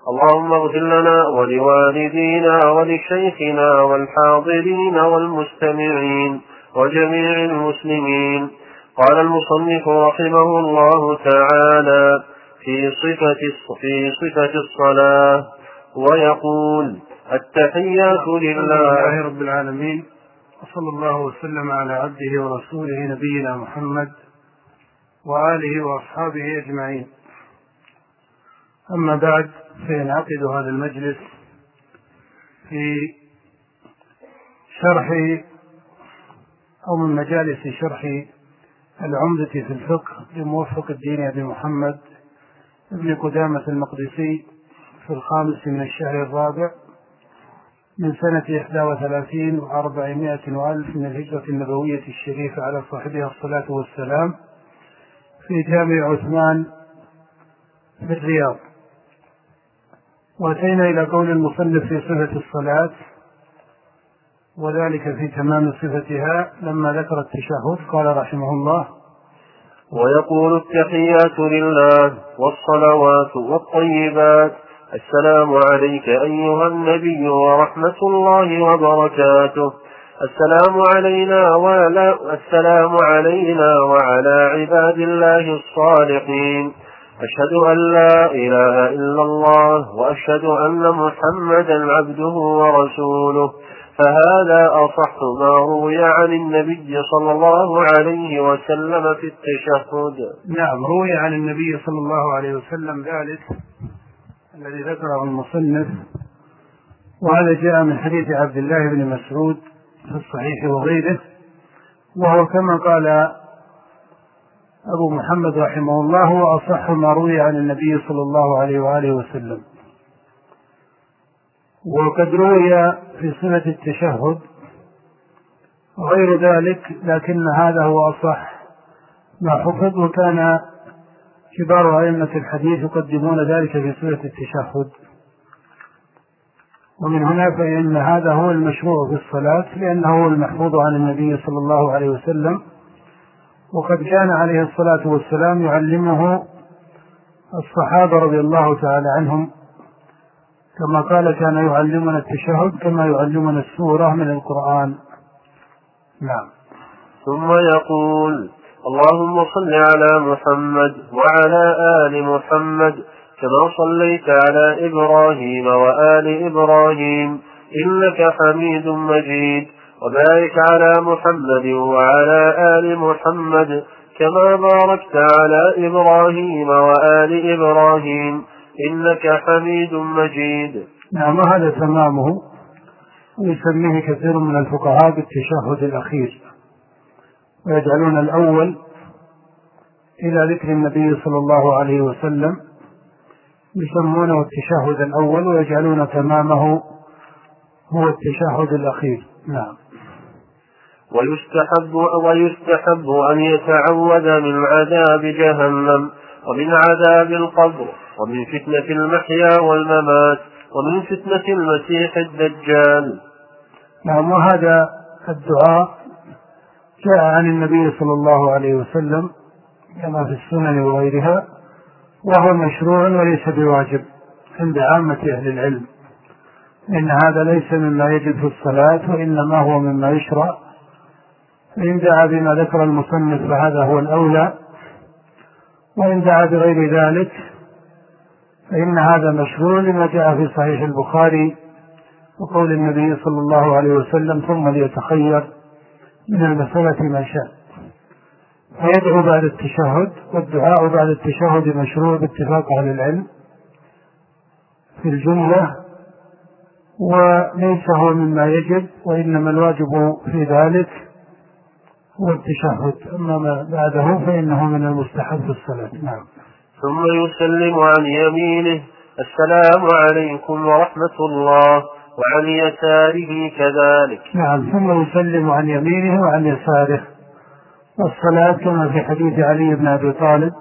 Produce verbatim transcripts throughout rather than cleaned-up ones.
اللهم اغفر لنا ولوالدينا ولشيخنا والحاضرين والمستمعين وجميع المسلمين. قال المصنف رحمه الله تعالى في صفة في صفة الصلاة ويقول: التحيات لله رب العالمين، وصلى الله وسلم على عبده ورسوله نبينا محمد وآله وأصحابه أجمعين. أما بعد، فينعقد هذا المجلس في شرح أو من مجالس شرح العمدة في الفقه لموفق الدين أبي محمد ابن قدامة المقدسي في الخامس من الشهر الرابع من سنة إحدى وثلاثين وأربعمائة وألف من الهجرة النبوية الشريفة على صاحبها الصلاة والسلام في جامع عثمان في الرياض. وأتينا إلى قول المصنف في صفة الصلاة، وذلك في تمام صفتها لما ذكر التشهد. قال رحمه الله: ويقول: التحيات لله والصلوات والطيبات، السلام عليك أيها النبي ورحمة الله وبركاته، السلام علينا وعلى السلام علينا وعلى عباد الله الصالحين، أشهد أن لا إله إلا الله وأشهد أن محمدا عبده ورسوله. فهذا أصح ما روي عن النبي صلى الله عليه وسلم في التشهد. نعم، روي عن النبي صلى الله عليه وسلم ذلك الذي ذكره المصنف، وهذا جاء من حديث عبد الله بن مسعود في الصحيح وغيره، وهو كما قال أبو محمد رحمه الله هو أصح ما روي عن النبي صلى الله عليه وآله وسلم. وقد روي في صفة التشهد غير ذلك، لكن هذا هو أصح ما حفظ، وكان كبار أئمة الحديث يقدمون ذلك في صفة التشهد. ومن هنا فإن هذا هو المشروع في الصلاة، لأنه هو المحفوظ عن النبي صلى الله عليه وسلم، وقد كان عليه الصلاة والسلام يعلمه الصحابة رضي الله تعالى عنهم، كما قال: كان يعلمنا التشهد كما يعلمنا السورة من القرآن. نعم. ثم يقول: اللهم صل على محمد وعلى آل محمد كما صليت على إبراهيم وآل إبراهيم إنك حميد مجيد، وبارك على محمد وعلى آل محمد كما باركت على إبراهيم وآل إبراهيم إنك حميد مجيد. نعم، هذا تمامه، ويسميه كثير من الفقهاء بالتشهد الأخير، ويجعلون الأول إلى ذكر النبي صلى الله عليه وسلم يسمونه التشهد الأول، ويجعلون تمامه هو التشهد الأخير. نعم. ويستحب, ويستحب أن يتعوذ من عذاب جهنم ومن عذاب القبر ومن فتنة المحيا والممات ومن فتنة المسيح الدجال. نعم، وهذا الدعاء جاء عن النبي صلى الله عليه وسلم كما في السنن وغيرها، وهو مشروع وليس بواجب عند عامة أهل العلم، إن هذا ليس مما يجب في الصلاة، وإنما هو مما يشرع. فإن دعا بما ذكر المصنف فهذا هو الأولى، وإن دعا بغير ذلك فإن هذا مشروع لما جاء في صحيح البخاري وقول النبي صلى الله عليه وسلم: ثم ليتخير من المسألة ما شاء. فيدعو بعد التشهد، والدعاء بعد التشهد مشروع باتفاق أهل العلم في الجملة، وليس هو مما يجب، وإنما الواجب في ذلك هو التشهد، أما ما بعده فإنه من المستحب في الصلاة. نعم. ثم يسلم عن يمينه: السلام عليكم ورحمة الله، وعن يساره كذلك. نعم، ثم يسلم عن يمينه وعن يساره. والصلاة كما في حديث علي بن أبي طالب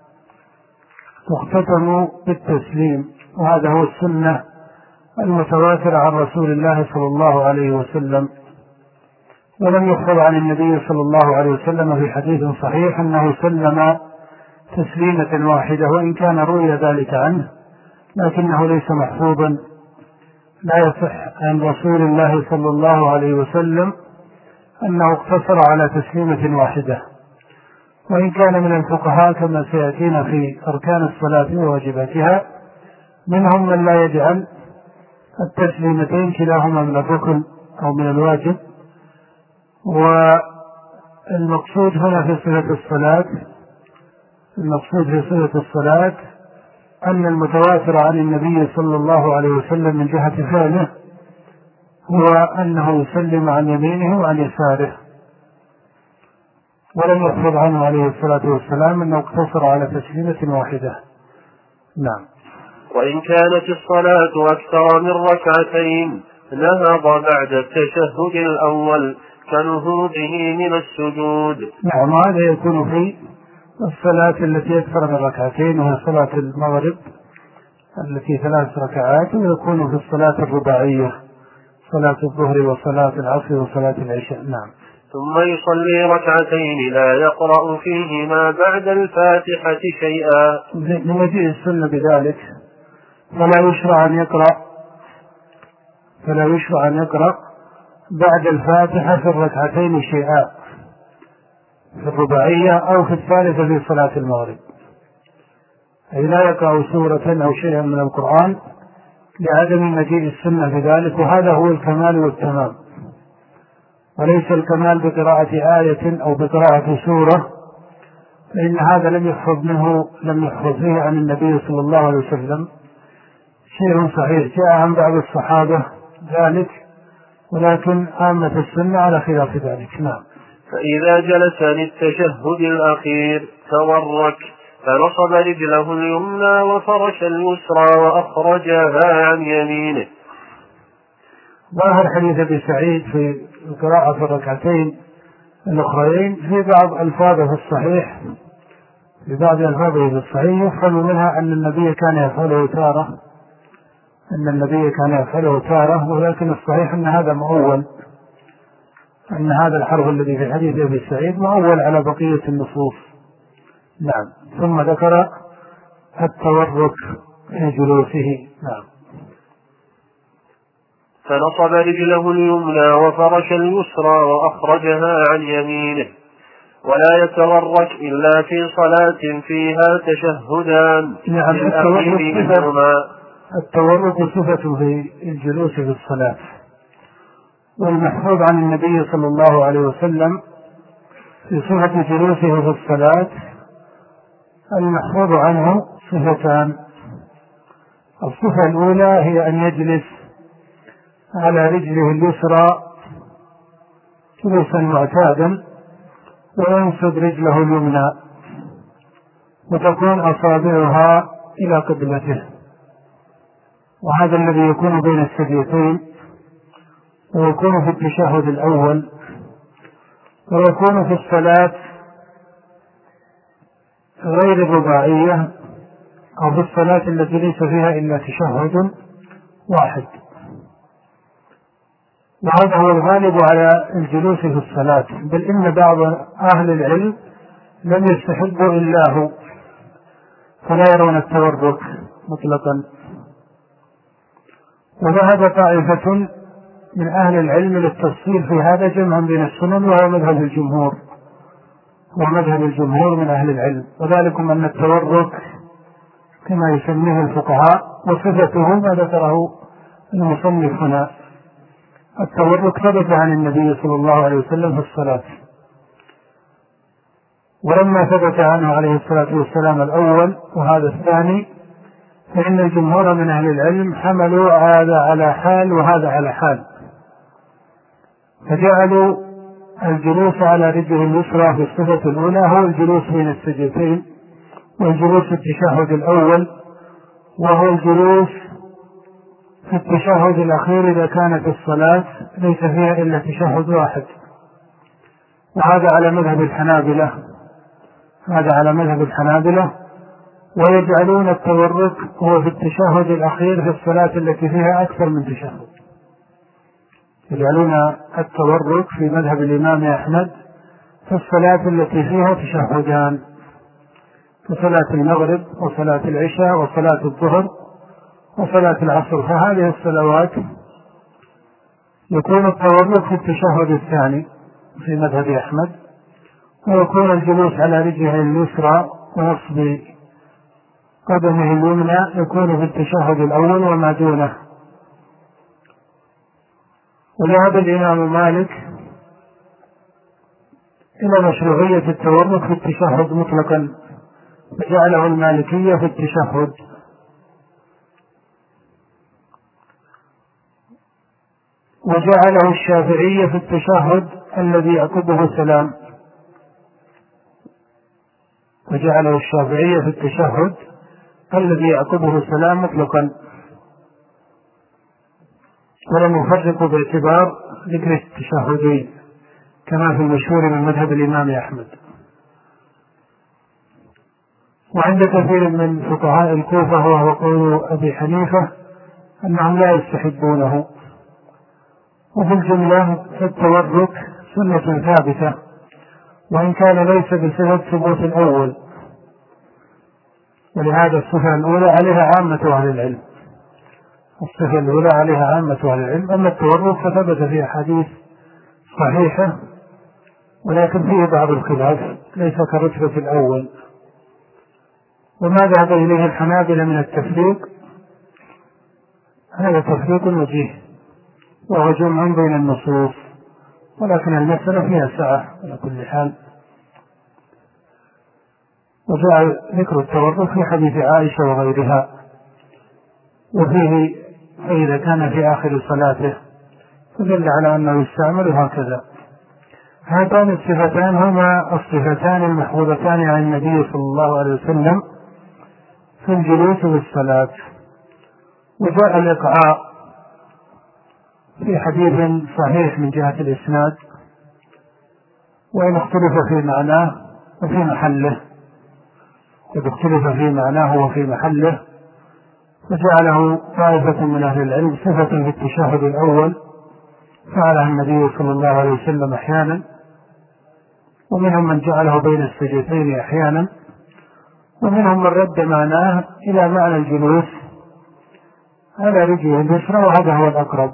تختتم بالتسليم، وهذا هو السنة المتواترة عن رسول الله صلى الله عليه وسلم. ولم يخبر عن النبي صلى الله عليه وسلم في حديث صحيح أنه سلم تسليمة واحدة، وإن كان روي ذلك عنه، لكنه ليس محفوظا، لا يصح عن رسول الله صلى الله عليه وسلم أنه اقتصر على تسليمة واحدة، وإن كان من الفقهاء كما سيأتينا في أركان الصلاة وواجباتها منهم من لا يجعل التسليمتين كلاهما من الركن أو من الواجب. والمقصود هنا في صفة الصلاة المقصود في صفة الصلاة أن المتواتر عن النبي صلى الله عليه وسلم من جهة فعله هو أنه يسلم عن يمينه وعن يساره، ولم يحفظ عنه عليه الصلاة والسلام أنه اقتصر على تسليمة واحدة. نعم. وإن كانت الصلاة أكثر من ركعتين نهض بعد التشهد الأول كنهوضه من السجود. نعم، هذا يكون في الصلاة التي أكثر من ركعتين وهي صلاة المغرب التي ثلاث ركعات، ويكون في الصلاة الرباعية صلاة الظهر وصلاة العصر وصلاة العشاء. نعم. ثم يصلي ركعتين لا يقرأ فيهما بعد الفاتحة شيئا. لمجيء السنة بذلك فلا يشرع أن يقرأ فلا يشرع أن يقرأ بعد الفاتحة في الركعتين شيئا في الرباعية أو في الثالثة في صلاة المغرب، أي لا يقرأ سورة أو شيئا من القرآن لعدم مجيء السنة بذلك، وهذا هو الكمال والتمام، وليس الكمال بقراءة آية أو بقراءة سورة، فإن هذا لم يحفظ منه لم يحفظ فيه عن النبي صلى الله عليه وسلم شيء صحيح. جاء عن بعض الصحابة ذلك، ولكن عامة السنة على خلاف ذلك. نعم. فإذا جلس للتشهد الأخير تورك فنصب رجله اليمنى وفرش اليسرى وأخرجها عن يمينه. ظاهر حديث أبي سعيد في القراءة في الركعتين الأخرين في بعض ألفاظه في الصحيح في بعض ألفاظه في الصحيح يفهم منها أن النبي كان يفعله تارة أن النبي كان يفعله تارة ولكن الصحيح أن هذا مؤول، أن هذا الحرف الذي في حديث أبي سعيد مؤول على بقية النصوص. نعم. ثم ذكر التورك في جلوسه. نعم. فنصب رجله اليمنى وفرش اليسرى وأخرجها عن يمينه. ولا يتورك إلا في صلاة فيها تشهدان. نعم. التورك التورك صفة في الجلوس في الصلاة، والمحفوظ عن النبي صلى الله عليه وسلم في صفة جلوسه في الصلاة المحفوظ عنه صفتان. الصفة الأولى هي أن يجلس على رجله اليسرى جلوسا معتادا وينصب رجله اليمنى وتكون أصابعها إلى قبلته، وهذا الذي يكون بين السجدتين، ويكون في التشهد الأول، ويكون في الصلاة غير الرباعية أو في الصلاة التي ليس فيها إلا تشهد واحد. وهذا هو الغالب على الجلوس في الصلاة، بل إن بعض أهل العلم لم يستحبوا إلا هو، فلا يرون التورك مطلقا. وذهب طائفة من أهل العلم للتفصيل في هذا جمعا بين السنن، وهو مذهب الجمهور ومذهب الجمهور من أهل العلم، وذلكم أن التورك كما يسميه الفقهاء وصفته ما ذكره المصنف هنا. التورك ثبت عن النبي صلى الله عليه وسلم في الصلاة، ولما ثبت عنه عليه الصلاة والسلام الأول وهذا الثاني فإن الجمهور من أهل العلم حملوا هذا على حال وهذا على حال، فجعلوا الجلوس على رجله اليسرى في الصفة الأولى هو الجلوس بين السجدتين، والجلوس في التشهد الأول وهو الجلوس في التشهد الأخير إذا كانت الصلاة ليس فيها إلا تشهد واحد. وهذا على مذهب الحنابلة هذا على مذهب الحنابلة ويجعلون التورك هو في التشهد الأخير في الصلاة التي فيها أكثر من تشهد. يجعلون التورك في مذهب الإمام أحمد في الصلاة التي فيها تشهدان، في صلاة المغرب وصلاة العشاء وصلاة الظهر وصلاة العصر، فهذه الصلوات يكون التورك في التشهد الثاني في مذهب أحمد، ويكون الجلوس على رجله اليسرى ونصب قدمه اليمنى يكون في التشهد الأول وما دونه. وذهب الإمام مالك إلى مشروعية التورك في التشهد مطلقا، وجعله المالكية في التشهد، وجعله الشافعية في التشهد الذي يعقبه السلام، وجعله الشافعية في التشهد الذي يعقبه السلام مطلقا، ولم يفرقوا باعتبار ذكر التشهدين كما في المشهور من مذهب الإمام أحمد. وعند كثير من فقهاء الكوفة وهو قول أبي حنيفة أنهم لا يستحبونه. وفي الجملة فالتورك سنة ثابتة، وإن كان ليس بصفة ثبوت الأول، ولهذا الصفة الأولى عليها عامة أهل العلم، الصفة الأولى عليها عامة أهل العلم. أما التورك فثبت في أحاديث صحيحة، ولكن فيه بعض الخلاف ليس كرتبة الأول. وما ذهب إليه الحنابلة من التفريق هذا تفريق وجيه، وهو جمع بين النصوص، ولكن المسألة فيها سعة على كل حال. وجاء ذكر التورك في حديث عائشة وغيرها، وفيه فإذا كان في آخر صلاته فدل على أنه يستعمل هكذا. هاتان الصفتان هما الصفتان المحفوظتان عن النبي صلى الله عليه وسلم في الجلوس بالصلاة. وجاء الإقعاء في حديث صحيح من جهة الإسناد، وإن اختلف في معناه وفي محله، قد اختلف في معناه وفي محله، فجعله طائفة من أهل العلم صفة في التشهد الأول فعلها النبي صلى الله عليه وسلم أحيانا، ومنهم من جعله بين السجدتين أحيانا، ومنهم من رد معناه إلى معنى الجلوس على رجله اليسرى، وهذا هو الأقرب،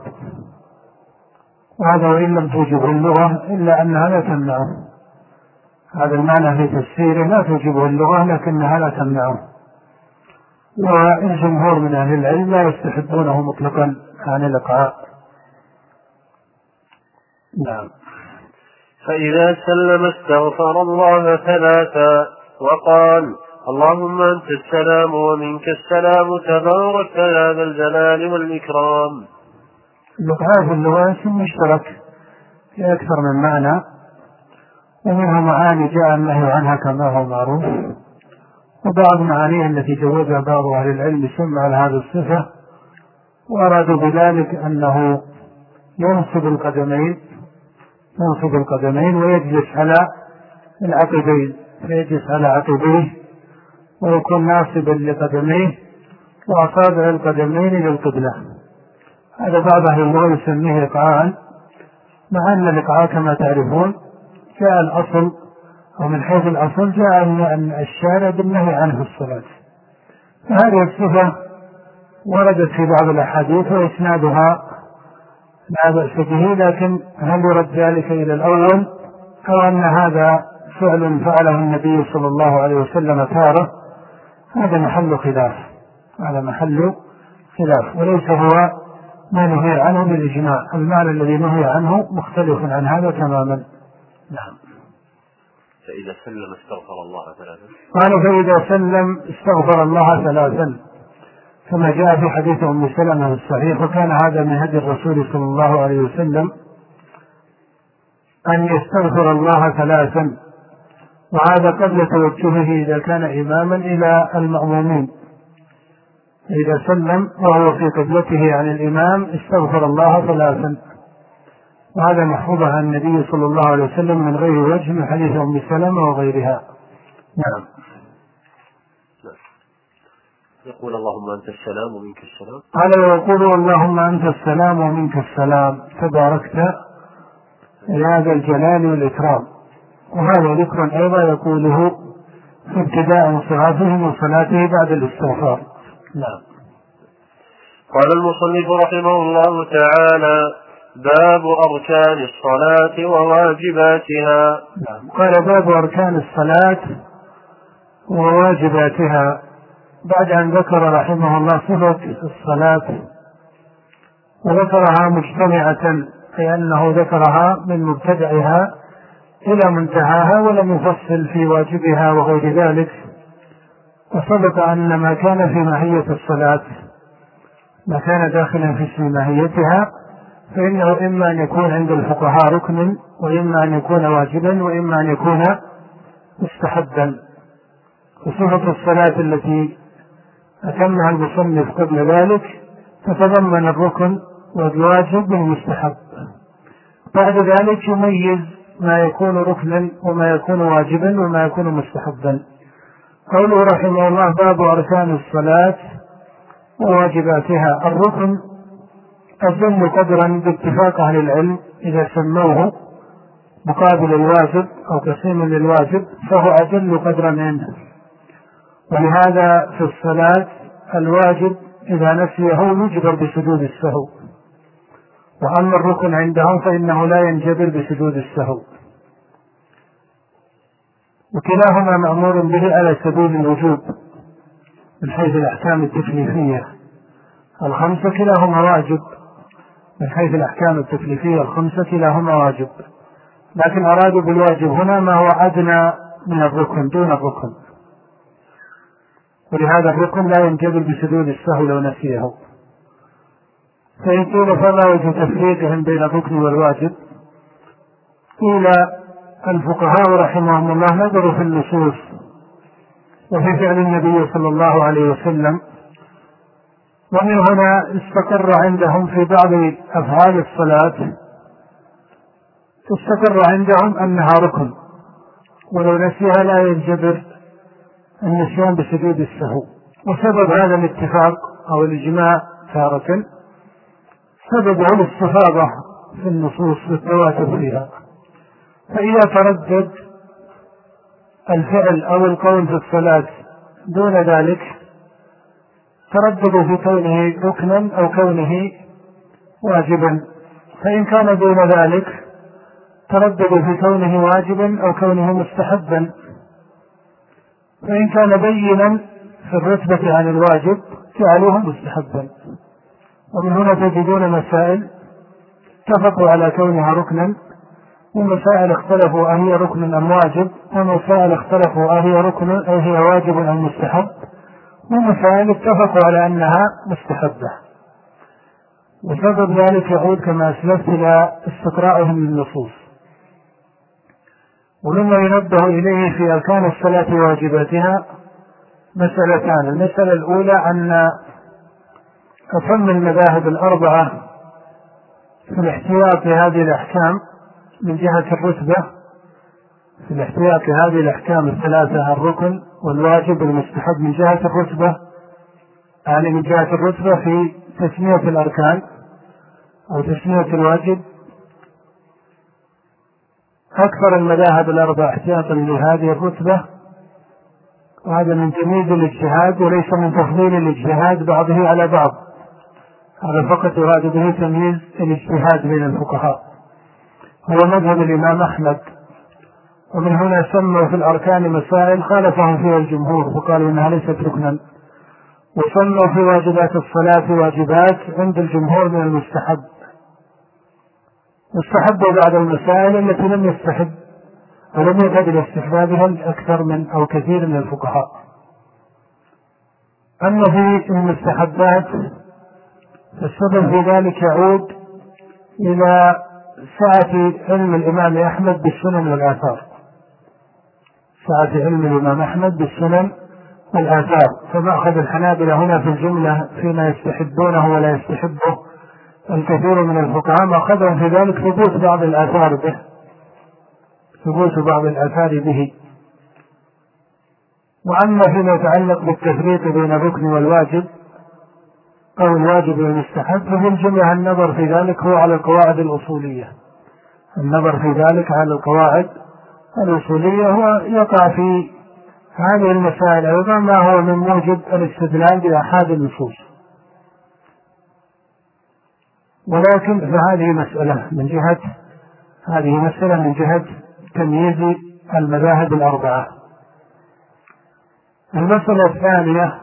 وهذا وإن لم توجبه اللغة إلا أنها لا تمنعه. هذا المعنى في تفسيره لا توجبه اللغة لكنها لا تمنعه. والجمهور من أهل العلم لا يستحبونه مطلقا عن الإقعاء. نعم. فإذا سلم استغفر الله ثلاثا وقال: اللهم أنت السلام ومنك السلام تبارك يا ذا الجلال والإكرام. الإقعاء في اللغة اسم مشترك في أكثر من معنى، ومنها معاني جاء النهي عنها كما هو معروف، وبعض معانيه التي جوزها بعض أهل العلم سمى على هذه الصفة، وأرادوا بذلك أنه ينصب القدمين ينصب القدمين ويجلس على العقبين، فيجلس على عقبيه ويكون ناصبا لقدميه وأصابع القدمين للقبلة. هذا بعض أهل اللغة يسميه إقعاء، مع أن الإقعاء كما تعرفون جاء الأصل أو من حيث الأصل جاء أن الشارع بالنهي عنه الصلاة. فهذه الصفة وردت في بعض الأحاديث وإسنادها لا بأس به، لكن هل يرد ذلك إلى الأول أو أن هذا فعل فعله النبي صلى الله عليه وسلم تارة؟ هذا محل خلاف هذا محل خلاف وليس هو ما نهي عنه بالإجماع. المعنى الذي نهي عنه مختلف عن هذا تماما. نعم. فإذا سلم استغفر الله ثلاثا. قالوا فإذا سلم استغفر الله ثلاثا كما جاء في حديث أم سلمة الصحيح، وكان هذا من هدي الرسول صلى الله عليه وسلم أن يستغفر الله ثلاثا، وهذا قبل توجهه إذا كان إماما إلى المأمومين. إذا سلم وهو في قبلته عن الإمام استغفر الله ثلاثا، وهذا محفوظ عن النبي صلى الله عليه وسلم من غير وجه من حديث أم سلمة وغيرها. نعم. يقول اللهم أنت السلام ومنك السلام. قال ويقول اللهم أنت السلام ومنك السلام تباركت يا ذا الجلال والإكرام. وهذا ذكر أيضا يقوله في ابتداء انصرافه من صلاته بعد الاستغفار. نعم. قال المصنف رحمه الله تعالى: باب أركان الصلاة وواجباتها. قال: باب أركان الصلاة وواجباتها، بعد أن ذكر رحمه الله صفة الصلاة وذكرها مجتمعة، أي أنه ذكرها من مبتدئها إلى منتهاها ولم يفصل في واجبها وغير ذلك. وسبق أن ما كان في ماهية الصلاة، ما كان داخلا في ماهيتها، فإنه إما أن يكون عند الفقهاء ركن، وإما أن يكون واجبا، وإما أن يكون مستحبا. وصفة الصلاة التي أتمها المصنف قبل ذلك تتضمن الركن والواجب والمستحب. بعد ذلك يميز ما يكون ركنا وما يكون واجبا وما يكون مستحبا. قوله رحمه الله: باب أركان الصلاة وواجباتها. الركن أجل قدرا باتفاق أهل العلم إذا سموه مقابل الواجب أو قسيم للواجب فهو أجل قدرا عنده. ولهذا في الصلاة الواجب إذا نسيه يجبر بسجود السهو، وأما الركن عندهم فإنه لا ينجبر بسجود السهو، وكلاهما مأمور به على سبيل الوجوب من حيث الأحكام التكليفية الخمسة، كلاهما واجب من حيث الأحكام التكليفية الخمسة كلاهما واجب، لكن أرادوا بالواجب هنا ما هو أدنى من الركن دون الركن، ولهذا الركن لا ينجبر بسجود السهو لو نسيه. فإن قيل فما وجه تفريقهم بين الركن والواجب؟ قيل الفقهاء رحمهم الله نظروا في النصوص وفي فعل النبي صلى الله عليه وسلم، ومن هنا استقر عندهم في بعض أفعال الصلاة استقر عندهم أنها ركن، ولو نسيها لا ينجبر النسيان بسجود السهو. وسبب هذا الاتفاق أو الإجماع تارة سببه الاستفاضة في النصوص والتواتر فيها. فإذا تردد الفعل أو القول في الصلاة دون ذلك ترددوا في كونه ركنا أو كونه واجبا، فإن كان دون ذلك ترددوا في كونه واجبا أو كونه مستحبا، فإن كان بينا في الرتبة عن الواجب جعلوه مستحبا. ومن هنا تجدون مسائل اتفقوا على كونها ركنا، ومسائل اختلفوا أهي ركن أم واجب، ومسائل اختلفوا أهي ركن أو هي واجب أم مستحب، ومسائل اتفقوا على أنها مستحبة. وسبب ذلك يعود كما أسلفت إلى استقراءهم للنصوص. ومما ينبه إليه في أركان الصلاة وواجباتها مسألتان: المسألة الأولى أن أتم المذاهب الأربعة في الاحتياط لهذه الأحكام من جهة الرتبة، في الاحتياط لهذه الأحكام الثلاثة الركن والواجب والمستحب من جهة الرتبة، يعني من جهة الرتبة في تسمية الأركان أو تسمية الواجب، أكثر المذاهب الأربعة احتياطا لهذه الرتبة، وهذا من تمييز الاجتهاد وليس من تفضيل الاجتهاد بعضه على بعض، هذا فقط يراد به تمييز الاجتهاد بين الفقهاء، هو مذهب الإمام أحمد. ومن هنا سموا في الأركان مسائل خالفهم فيها الجمهور وقالوا إنها ليست ركنا، وسموا في واجبات الصلاة واجبات عند الجمهور من المستحب، واستحبوا بعض المسائل التي لم يستحب ولم يقعد لاستحبابها أكثر من أو كثير من الفقهاء. أما في المستحبات فالسبب في ذلك يعود إلى سعة علم الإمام أحمد بالسنن والآثار، سعة علم الإمام أحمد بالسنن والآثار، فمأخذ الحنابلة هنا في الجملة فيما يستحبونه ولا يستحبه الكثير من الفقهاء مأخذهم في ذلك ثبوت بعض الآثار به ثبوت بعض الآثار به. وأما فيما يتعلق بالتفريق بين الركن والواجب أو الواجب والمستحب ففي الجملة النظر في ذلك هو على القواعد الأصولية، النظر في ذلك على القواعد الأصولية هو يقع في هذه المسائل أيضا ما هو من موجب الاستدلال بأحاد النصوص. ولكن فهذه مسألة من جهة هذه مسألة من جهة تمييز المذاهب الأربعة. المسألة الثانية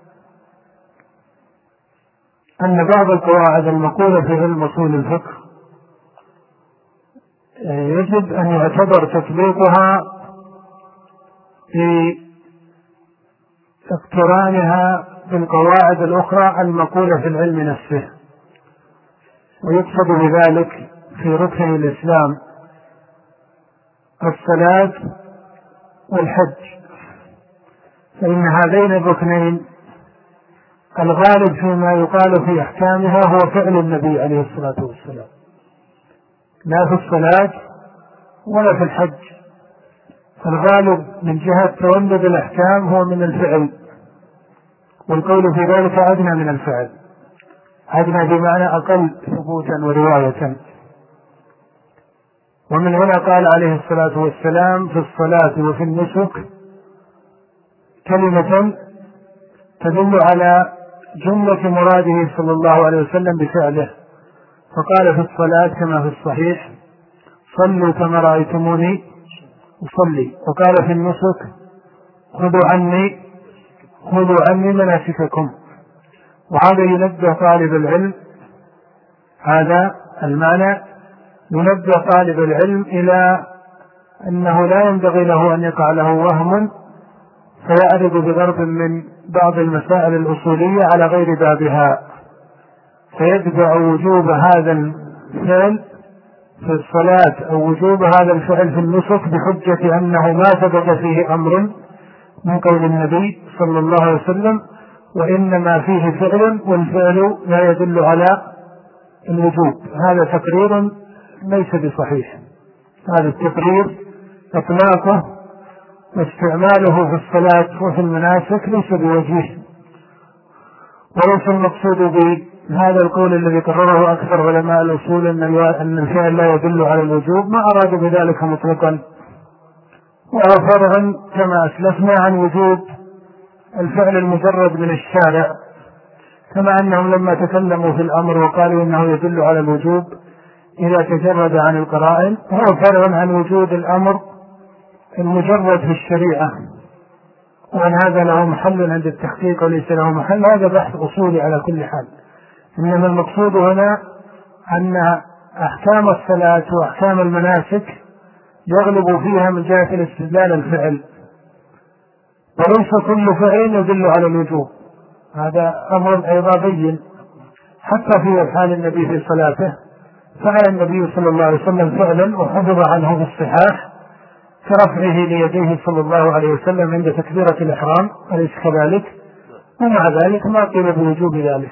أن بعض القواعد المقولة في علم أصول الفقه يجب أن يعتبر تطبيقها في اقترانها بالقواعد الأخرى المقولة في العلم نفسه، ويقصد بذلك في ركن الإسلام الصلاة والحج، فإن هذين الركنين الغالب فيما يقال في أحكامها هو فعل النبي عليه الصلاة والسلام، لا في الصلاة ولا في الحج. الغالب من جهة تولد الأحكام هو من الفعل، والقول في ذلك أدنى من الفعل، أدنى بمعنى أقل ثبوتا ورواية. ومن هنا قال عليه الصلاة والسلام في الصلاة وفي النسك كلمة تدل على جملة مراده صلى الله عليه وسلم بفعله، فقال في الصلاة كما في الصحيح صلوا كما رأيتموني أصلي، وقال في النسك خذوا عني خذوا عني مناسككم. وهذا ينبه طالب العلم، هذا المعنى ينبه طالب العلم إلى أنه لا ينبغي له أن يقع له وهم فيعرض بضرب من بعض المسائل الأصولية على غير بابها، فيتبع وجوب هذا الفعل في الصلاة أو وجوب هذا الفعل في النسك بحجة أنه ما ثبت فيه أمر من قول النبي صلى الله عليه وسلم، وإنما فيه فعل والفعل لا يدل على الوجوب. هذا تقرير ليس بصحيح، هذا التقرير إطلاقه واستعماله في الصلاة وفي المناسك ليس بوجيه، وليس المقصود بهذا القول الذي قرره أكثر علماء الأصول أن الفعل لا يدل على الوجوب، ما أراد بذلك مطلقا، وهو فرع كما أسلفنا عن وجوب الفعل المجرد من الشارع، كما أنهم لما تكلموا في الأمر وقالوا إنه يدل على الوجوب إذا تجرد عن القرائن، هو فرع عن وجود الأمر المجرد في الشريعة، وأن هذا له محل عند التحقيق وليس له محل، هذا بحث أصولي على كل حال. إنما المقصود هنا أن أحكام الصلاة وأحكام المناسك يغلب فيها من جهة الاستدلال الفعل، وليس كل فعل يدل على الوجوب، هذا أمر أيضا بين. حتى في حال النبي في صلاته فعل النبي صلى الله عليه وسلم فعلا وحفظ عنه في الصحاح كرفعه ليديه صلى الله عليه وسلم عند تكبيرة الإحرام، أليس كذلك؟ ومع ذلك ما قيل بوجوب ذلك.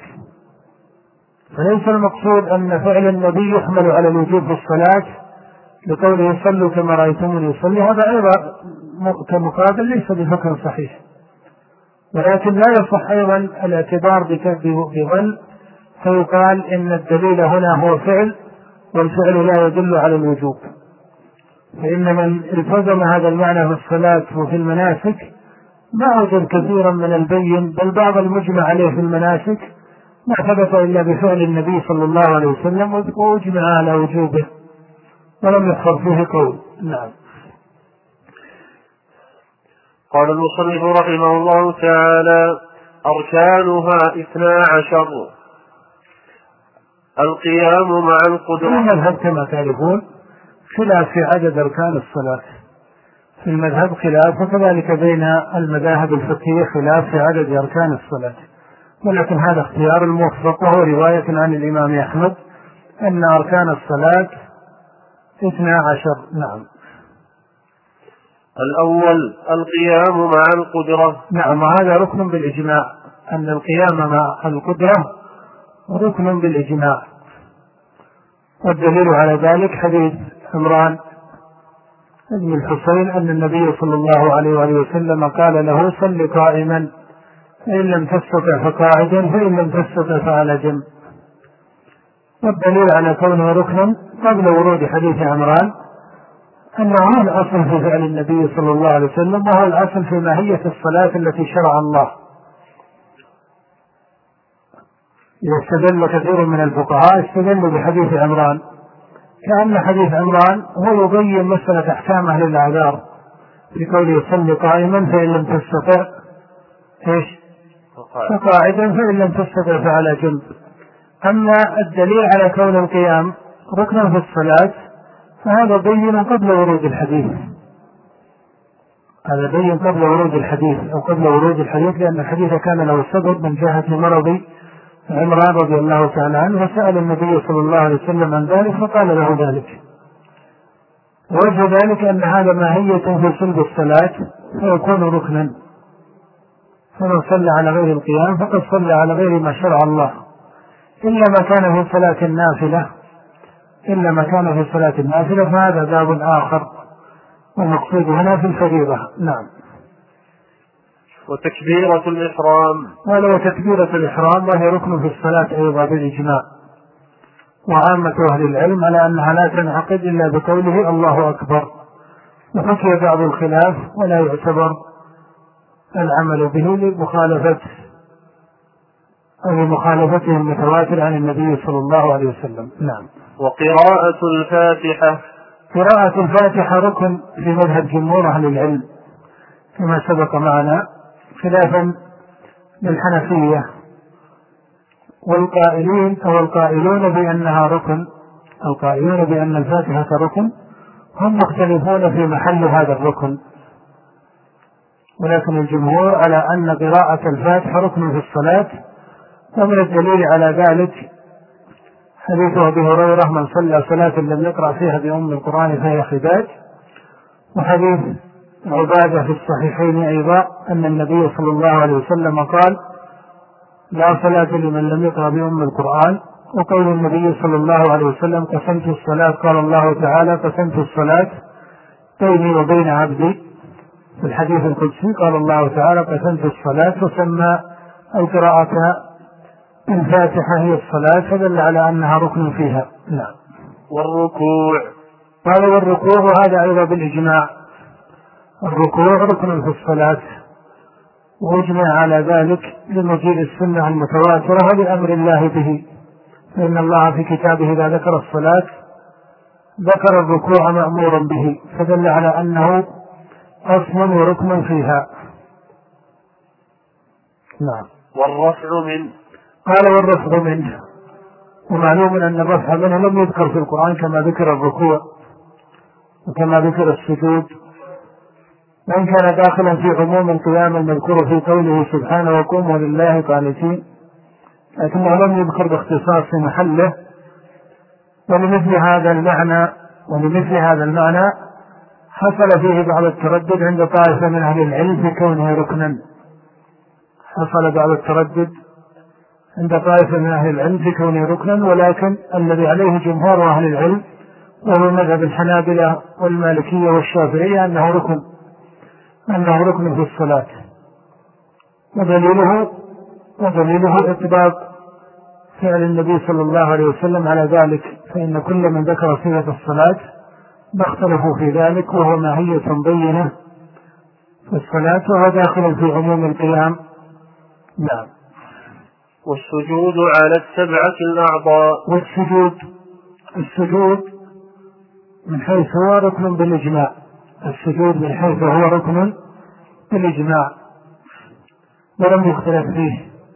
فليس المقصود أن فعل النبي يحمل على الوجوب في الصلاة لقوله صلوا كما رأيتموني يصلي، هذا أيضا كمقابل ليس بفكر صحيح. ولكن لا يصح أيضا الاعتبار بظن فيقال إن الدليل هنا هو فعل والفعل لا يدل على الوجوب، فإن من التزم هذا المعنى في الصلاة وفي المناسك ما وجد كثيرا من البين، بل بعض المجمع عليه في المناسك ما ثبت إلا بفعل النبي صلى الله عليه وسلم وأجمع على وجوبه ولم يحصل فيه قول. نعم. قال المصنف رحمه الله تعالى: أركانها اثنا عشر. القيام مع القدرة. المذهب كما تعرفون خلاف في عدد أركان الصلاة، في المذهب خلاف، وكذلك بين المذاهب الفقهية خلاف في عدد أركان الصلاة، ولكن هذا اختيار الموفق، وهو رواية عن الإمام أحمد أن أركان الصلاة اثنا عشر. نعم. الأول القيام مع القدرة. نعم، وهذا ركن بالإجماع، أن القيام مع القدرة ركن بالإجماع، والدليل على ذلك حديث عمران بن الحصين أن النبي صلى الله عليه وآله وسلم قال له: صل قائما فإن لم تستطع فقاعدا فإن لم تستطع فعلى جنب. والدليل على كونه ركنا قبل ورود حديث عمران أنه هو الأصل في فعل النبي صلى الله عليه وسلم، وهو الأصل في ماهية الصلاة التي شرع الله. يستدل كثير من الفقهاء استدلوا بحديث عمران، كأن حديث عمران هو يبين مسألة أحكام أهل الأعذار في قوله صل قائما فإن لم تستطع إيش فقاعدا فإن لم تستطع فعلى جنب. أما الدليل على كون القيام ركنا في الصلاة فهذا بين قبل ورود الحديث، هذا بين قبل ورود الحديث أو قبل ورود الحديث، لأن الحديث كان له سبب من جهة مرض عمران رضي الله تعالى عنه، وسأل النبي صلى الله عليه وسلم عن ذلك فقال له ذلك. وجه ذلك أن هذا ماهية في صلب الصلاة فيكون ركنا، فمن صلى على غير القيام فقد صلى على غير ما شرع الله، إلا ما كان في صلاة النافلة إلا ما كان في صلاة النافلة فهذا باب آخر، والمقصود هنا في الفريضة. نعم. وتكبيرة الإحرام، قال وتكبيرة الإحرام وهي ركن في الصلاة أيضا بالإجماع، وعامة أهل العلم على أنها لا تنعقد إلا بقوله الله أكبر، وحكي بعض الخلاف ولا يعتبر العمل به لمخالفة أو لمخالفته المتواتر عن النبي صلى الله عليه وسلم. نعم. وقراءة الفاتحة، قراءة الفاتحة ركن في مذهب جمهور أهل العلم كما سبق معنا، خلافا للحنفية والقائلين أو القائلون بأنها ركن، القائلون بأن الفاتحة ركن هم مختلفون في محل هذا الركن، ولكن الجمهور على أن قراءة الفاتحة ركن في الصلاة. ومن الدليل على ذلك حديث أبي هريرة من صلى صلاة لم يقرأ فيها بأم القرآن فهي خداج، وحديث عبادة في الصحيحين أيضا أن النبي صلى الله عليه وسلم قال لا صلاة لمن لم يقرأ بأم القرآن، وقول النبي صلى الله عليه وسلم قسمت الصلاة، قال الله تعالى قسمت الصلاة بيني وبين عبدي، في الحديث القدسي قال الله تعالى قسمت الصلاة، وسمى القراءة الفاتحة هي الصلاة، فدل على أنها ركن فيها. نعم. والركوع، قال والركوع وهذا أيضا بالإجماع، الركوع ركن في الصلاة، واجمع على ذلك لمجيء السنة المتواترة ولأمر الله به، فإن الله في كتابه إذا ذكر الصلاة ذكر الركوع مأمورا به، فدل على أنه أصل وركن فيها. نعم. والرفع منه، قال والرفع منه، ومعلوم أن الرفع منه لم يذكر في القرآن كما ذكر الركوع وكما ذكر السجود، وإن كان داخلا في عموم القيام المذكور في قوله سبحانه وقوموا لله قانتين، لكنه لم يذكر باختصاص في محله. ولمثل هذا المعنى ولمثل هذا المعنى حصل فيه بعض التردد عند طائفة من أهل العلم في كونه ركنا، حصل بعض التردد عند طائفة من أهل العلم في كونه ركنا، ولكن الذي عليه جمهور أهل العلم وهو مذهب الحنابلة والمالكية والشافعية أنه ركن أنه ركن في الصلاة، ودليله ودليله إطباق فعل النبي صلى الله عليه وسلم على ذلك، فإن كل من ذكر صفة الصلاة باختلفوا في ذلك، وهو ماهية بينة في الصلاة وهو داخل في عموم القيام. نعم. والسجود على السبعة الأعضاء، والسجود السجود من حيث هو ركن بالإجماع، السجود من حيث هو ركن بالإجماع ولم يختلف فيه،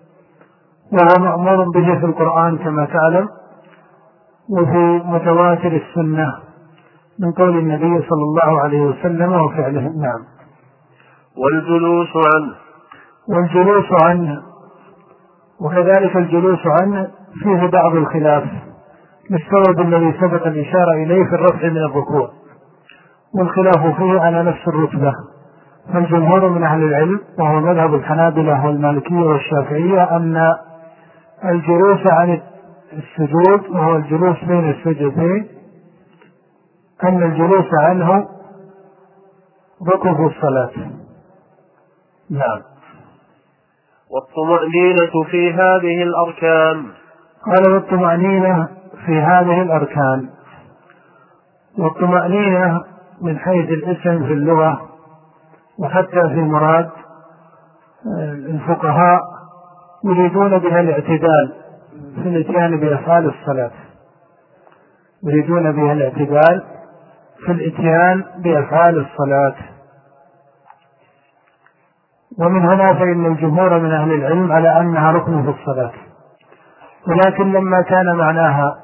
وهو مأمور به في القرآن كما تعلم، وفي متواتر السنة من قول النبي صلى الله عليه وسلم وفعله. نعم. والجلوس عنه، والجلوس عنه وكذلك الجلوس عنه فيه بعض الخلاف للسبب الذي سبق الإشارة إليه في الرفع من الركوع، والخلاف فيه على نفس الرتبة. فالجمهور من أهل العلم وهو مذهب الحنابلة والمالكية والشافعية أن الجلوس عن السجود وهو الجلوس بين السجدتين أن الجلوس عنه ركن في الصلاة. نعم. والطمأنينة في هذه الأركان، قال والطمأنينة في هذه الأركان، والطمأنينة من حيث الاسم في اللغة وحتى في مراد الفقهاء يريدون بها الاعتدال في الاتيان بأفعال الصلاة، يريدون بها الاعتدال في الاتيان بأفعال الصلاة. ومن هنا فإن الجمهور من أهل العلم على أنها ركن في الصلاة، ولكن لما كان معناها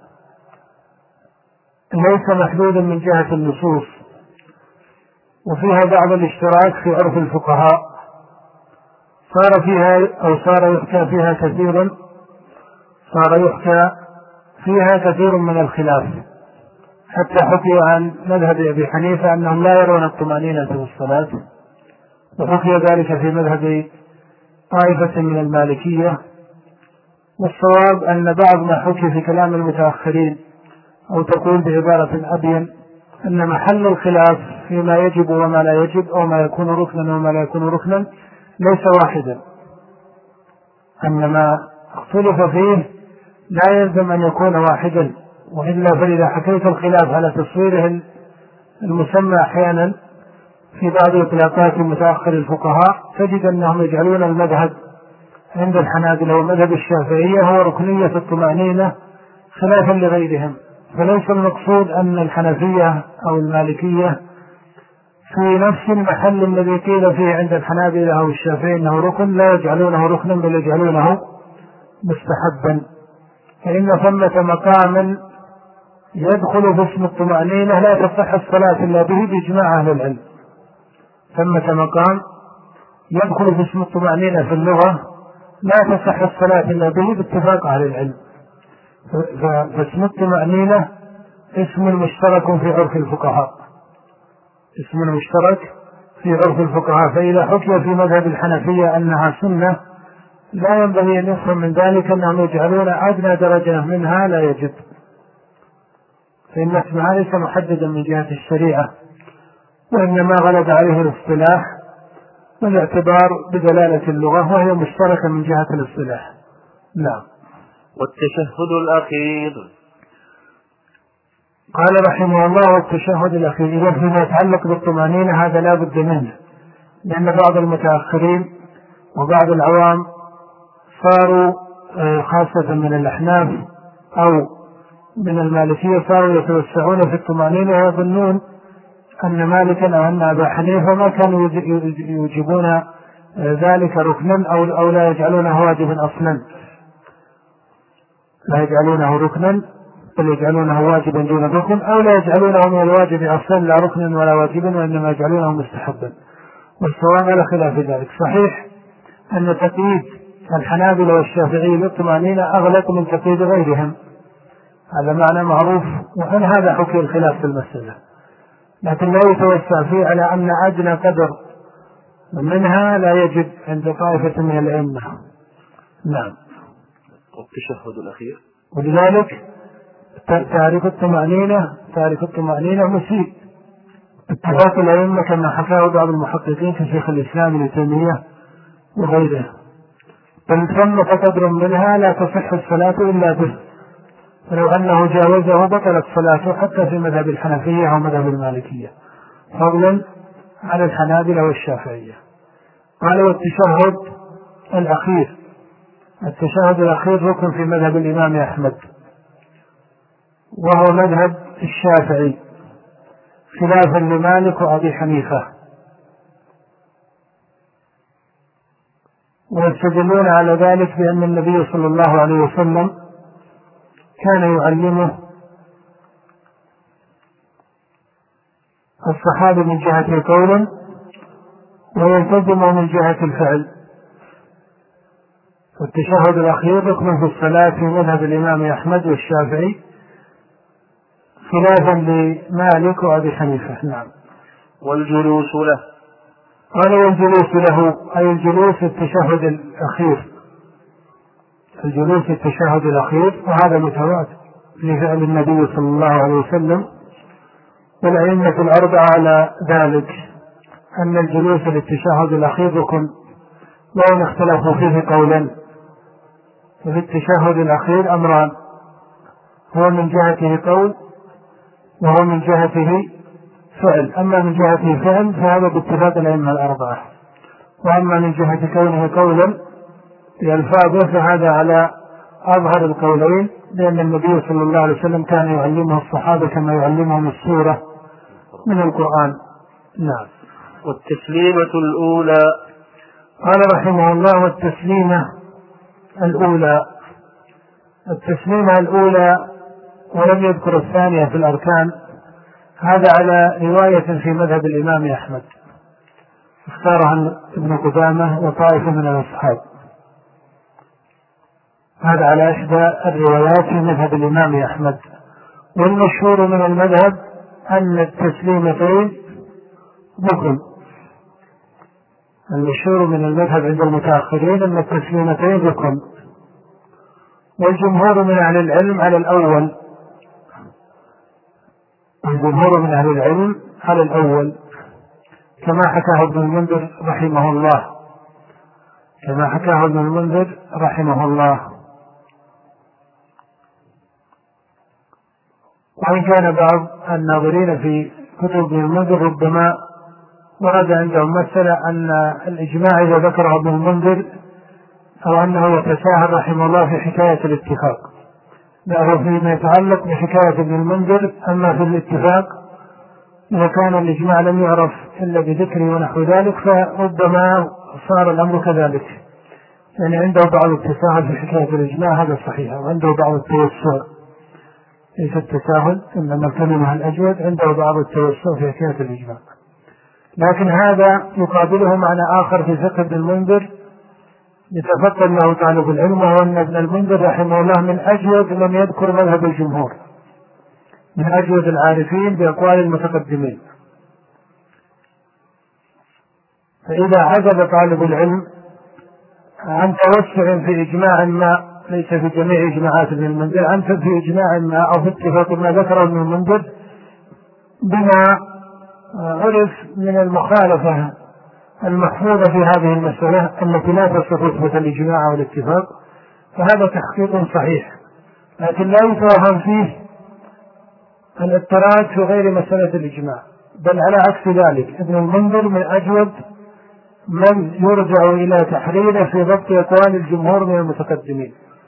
ليس محدودا من جهة النصوص وفيها بعض الاشتراك في عرف الفقهاء، صار فيها أو صار يحكى فيها كثيرا صار يحكى فيها كثير من الخلاف، حتى حكي عن مذهب أبي حنيفة أنهم لا يرون الطمأنينة في الصلاة، وحكي ذلك في مذهب طائفة من المالكية. والصواب أن بعض ما حكي في كلام المتأخرين، أو تقول بعبارة أبين، أن محل الخلاف فيما يجب وما لا يجب، أو ما يكون ركنا وما لا يكون ركنا، ليس واحدا، أن ما اختلف فيه لا يلزم أن يكون واحدا، وإلا فإذا حكيت الخلاف على تصويره المسمى أحيانا في بعض إطلاقات متأخر الفقهاء تجد أنهم يجعلون المذهب عند الحنابلة ومذهب الشافعية هو ركنية الطمأنينة خلافا لغيرهم. فليس المقصود أن الحنفية أو المالكية في نفس المحل الذي قيل فيه عند الحنابلة أو الشافعية أنه ركن لا يجعلونه ركنا بل يجعلونه مستحبا، فإن ثمة مقاما يدخل في اسم الطمأنينة لا تصح الصلاة إلا به بإجماع أهل العلم. ثمة مقام يدخل في اسم الطمأنينة في اللغة لا تصح الصلاة إلا به باتفاق أهل العلم. فاسم الطمأنينة اسم مشترك في عرف الفقهاء، اسم مشترك في عرف الفقهاء، فإذا حكي في مذهب الحنفية أنها سنة لا ينبغي أن يفهم من ذلك أنهم يجعلون أدنى درجة منها لا يجب، فإن اسمها ليس محددا من جهة الشريعة، وإنما غلب عليه الاصطلاح والاعتبار بدلالة اللغة، وهي مشتركة من جهة الاصطلاح. نعم. والتشهد الأخير. قال رحمه الله: والتشهد الأخير. إذا فيما يتعلق بالطمأنينة هذا لا بد منه، لأن بعض المتأخرين وبعض العوام صاروا خاصة من الأحناف أو من المالكية صاروا يتوسعون في الطمأنينة ويظنون أن مالكا أو أن أبا حنيفة ما كانوا يوجبون ذلك ركنا أو أو لا يجعلونه واجبا أصلا، لا يجعلونه ركنا بل يجعلونه واجبا دون ركن، أو لا يجعلونه من الواجب أصلا لا ركنا ولا واجبا، وإنما يجعلونه مستحبا. والصواب على خلاف ذلك. صحيح أن تقييد الحنابلة والشافعي للطمأنينة أغلق من تقييد غيرهم، هذا معنى معروف، وأن هذا حكي الخلاف في المسألة، لكن لا يتوسع فيه على أن أدنى قدر منها لا يجب عند طائفة من الأئمة. نعم. والتشهد الأخير. ولذلك تعرف الطمأنينة تعرف الطمأنينة مسيء اتفاق الأئمة كما حكاه بعض المحققين كشيخ الإسلام ابن تيمية وغيره، بل ثمة قدر منها لا تصح الصلاة إلا به، فلو أنه جاوزه بطلت صلاته حتى في مذهب الحنفية أو مذهب المالكية، فضلا على الحنابلة والشافعية. قال: والتشهد الأخير. التشهد الأخير ركن في مذهب الإمام أحمد، وهو مذهب الشافعي خلافا لمالك وأبي حنيفة، ويستدلون على ذلك بأن النبي صلى الله عليه وسلم كان يعلمه الصحابة من جهة قولا ويلتزم من جهة الفعل. والتشهد الأخير ركن في الصلاة في مذهب الإمام أحمد والشافعي خلافا لمالك وأبي حنيفة. نعم. والجلوس له. قال: والجلوس له أي الجلوس التشهد الأخير، الجلوس التشهد الأخير، وهذا متواتر لفعل النبي صلى الله عليه وسلم والأئمة الأربعة على ذلك، أن الجلوس للتشهد الأخير ركن، وإن اختلفوا فيه قولا. ففي التشهد الأخير أمران: هو من جهته قول وهو من جهته فعل. أما من جهته فعل فهذا باتفاق الأئمة الأربعة، وأما من جهة كونه قولا بألفاظه فهذا على أظهر القولين، لأن النبي صلى الله عليه وسلم كان يعلمه الصحابة كما يعلمهم السورة من القرآن. نعم. والتسليمة الأولى. قال رحمه الله: والتسليمة الأولى. التسليمة الأولى ولم يذكر الثانية في الأركان، هذا على رواية في مذهب الإمام أحمد اختارها ابن قدامة وطائفة من الأصحاب. هذا على إحدى الروايات في مذهب الإمام أحمد. والمشهور من المذهب أن التسليمتين ركن. المشهور من المذهب عند المتأخرين أن التسليمتين ركن، والجمهور من أهل العلم على الأول. الجمهور من أهل العلم على الأول كما حكاه ابن المنذر رحمه الله كما حكاه ابن المنذر رحمه الله وإن كان بعض الناظرين في كتب ابن المنذر ربما ورد عندهم مسألة أن الإجماع إذا ذكره ابن المنذر أو أنه يتساهل رحمه الله في حكاية الاتفاق، لا فيما يتعلق بحكاية ابن المنذر. أما في الاتفاق إذا كان الإجماع لم يعرف إلا بذكره ونحو ذلك فربما صار الأمر كذلك، يعني عنده بعض التساهل في حكاية الإجماع، هذا صحيح، وعنده بعض التوسع، ليس التساهل إنما الكلمة الأجود، عنده بعض التوسع في حكاية الإجماع. لكن هذا يقابله معنى آخر في فقه ابن المنذر يتفقد له طالب العلم، وهو أن ابن المنذر رحمه الله من أجود من يذكر مذهب الجمهور، من أجود العارفين بأقوال المتقدمين. فإذا عجب طالب العلم عن توسع في إجماع ما ليس في جميع إجماعات ابن المنذر، عن في إجماع ما أو في اتفاق ما ذكره ابن المنذر بما عرف من المخالفة المحفوظة في هذه المسألة التي لا تصف رتبة الإجماع والاتفاق، فهذا تحقيق صحيح، لكن لا يتوهم فيه الاضطراد في غير مسألة الإجماع، بل على عكس ذلك ابن المنذر من أجود من يرجع إلى تحريره في ضبط أقوال الجمهور من المتقدمين.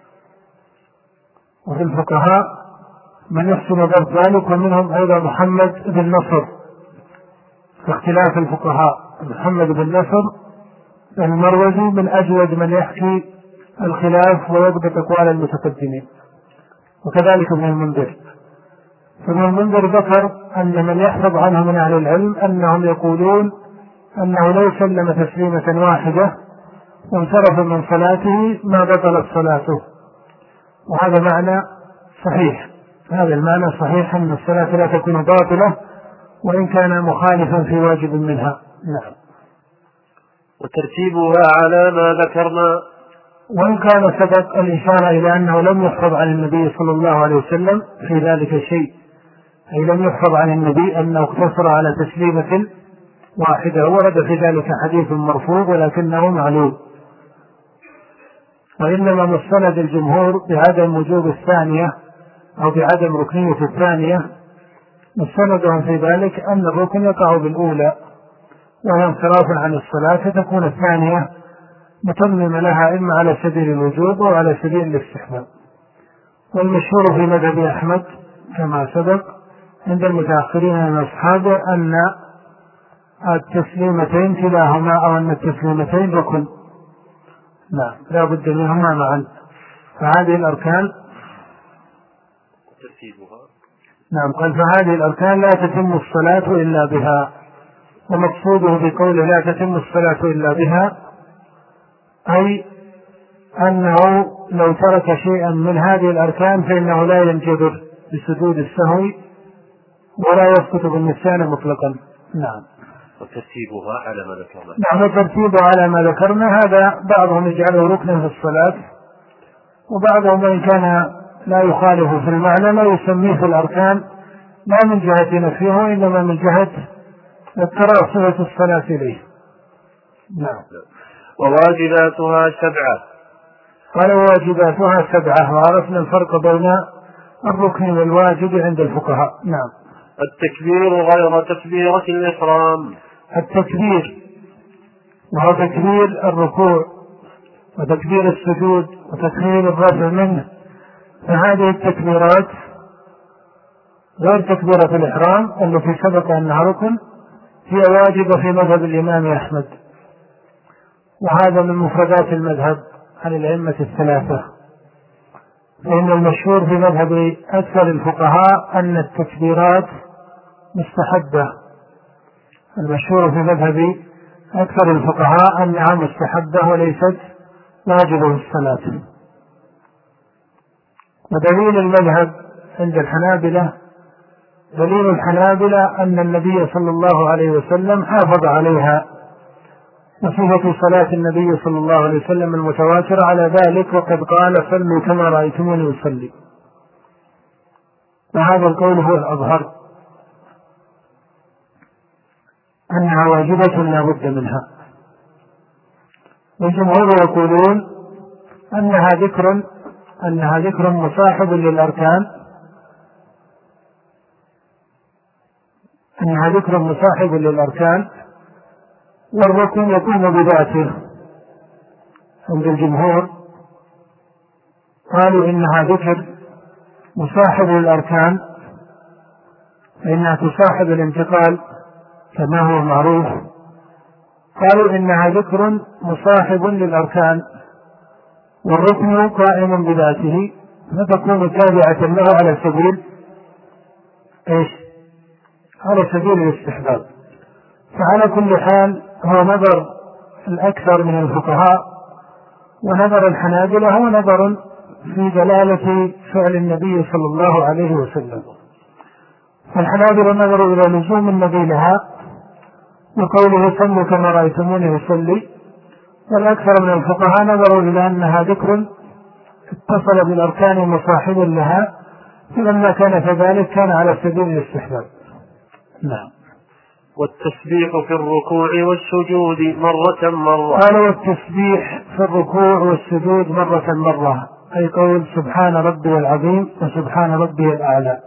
وفي الفقهاء من يحسن ضبط ذلك، ومنهم أيضا محمد بن نصر، في اختلاف الفقهاء محمد بن نصر المروزي من أجود من يحكي الخلاف ويضبط أقوال المتقدمين، وكذلك ابن المنذر. فابن المنذر ذكر أن من يحفظ عنه من أهل العلم أنهم يقولون أنه لو سلم تسليمة واحدة وانصرف من صلاته ما بطلت صلاته، وهذا معنى صحيح. هذا المعنى صحيح أن الصلاة لا تكون باطلة وإن كان مخالفا في واجب منها. نعم. وترتيبها على ما ذكرنا. وإن كان سبق الإشارة إلى أنه لم يحفظ عن النبي صلى الله عليه وسلم في ذلك شيء، أي لم يحفظ عن النبي أنه اقتصر على تسليمة واحدة، ورد في ذلك حديث مرفوع ولكنه معلول، وإنما مستند الجمهور بعدم وجوب الثانية أو بعدم ركنية الثانية، مستندهم في ذلك أن الركن يقع بالأولى وهي انصراف عن الصلاة، فتكون الثانية متمم لها إما على سبيل الوجوب أو على سبيل الاستحباب. والمشهور في مذهب أحمد كما سبق عند المتأخرين من أصحابه أن التسليمتين كلاهما أو أن التسليمتين ركن، لا لا بد منهما معا. فهذه الأركان ترتيبها. نعم. قال فهذه الأركان لا تتم الصلاة إلا بها، ومقصوده بقوله لا تتم الصلاة إلا بها أي أنه لو ترك شيئا من هذه الأركان فإنه لا ينجبر بسجود السهو ولا يسقط بالنسيان مطلقا. نعم. وترتيبها على ما ذكرنا. نعم. وترتيبها على ما ذكرنا، هذا بعضهم يجعله ركنا في الصلاة، وبعضهم إن كان لا يخالف في المعنى ما يسميه في الأركان لا من جهة نفيه وإنما من جهة اضطرار صفة الصلاة إليه. نعم. وواجباتها سبعة. قال وواجباتها سبعة، وعرفنا الفرق بين الركن والواجب عند الفقهاء. نعم. التكبير غير تكبيرة الإحرام. التكبير وهو تكبير الركوع وتكبير السجود وتكبير الرفع منه، فهذه التكبيرات غير تكبيرة الإحرام التي سبق أنها ركن هي واجبة في مذهب الإمام أحمد، وهذا من مفردات المذهب عن الأئمة الثلاثة. فإن المشهور في مذهب أكثر الفقهاء أن التكبيرات مستحبة، المشهور في مذهب أكثر الفقهاء أنها مستحبة وليست واجبة في الصلاة. ودليل المذهب عند الحنابلة دليل الحنابلة أن النبي صلى الله عليه وسلم حافظ عليها، وصفة صلاة النبي صلى الله عليه وسلم المتواترة على ذلك، وقد قال صلوا كما رأيتموني أصلي، وهذا القول هو الأظهر أنها واجبة لا بد منها. والجمهور يقولون أنها ذكر أنها ذكر مصاحب للأركان أنها ذكر مصاحب للأركان والركن يكون بذاته. عند الجمهور قالوا إنها ذكر مصاحب للأركان فإنها تصاحب الانتقال كما هو معروف. قالوا إنها ذكر مصاحب للأركان والركن قائم بذاته، فتكون تابعة له على سبيل إيش؟ على سبيل الاستحباب. فعلى كل حال هو نظر الأكثر من الفقهاء، ونظر الحنابلة هو نظر في دلالة فعل النبي صلى الله عليه وسلم. فالحنابلة نظروا إلى لزوم النبي لها وقوله صلوا كما رأيتموني يصلي، والأكثر من الفقهاء نظروا إلى أنها ذكر اتصل بالأركان مصاحب لها، فلما كان كذلك كان على سبيل الاستحباب. نعم. والتسبيح في الركوع والسجود مرة مرة. قال والتسبيح في الركوع والسجود مرة مرة، أي قول سبحان ربي العظيم وسبحان ربي الأعلى.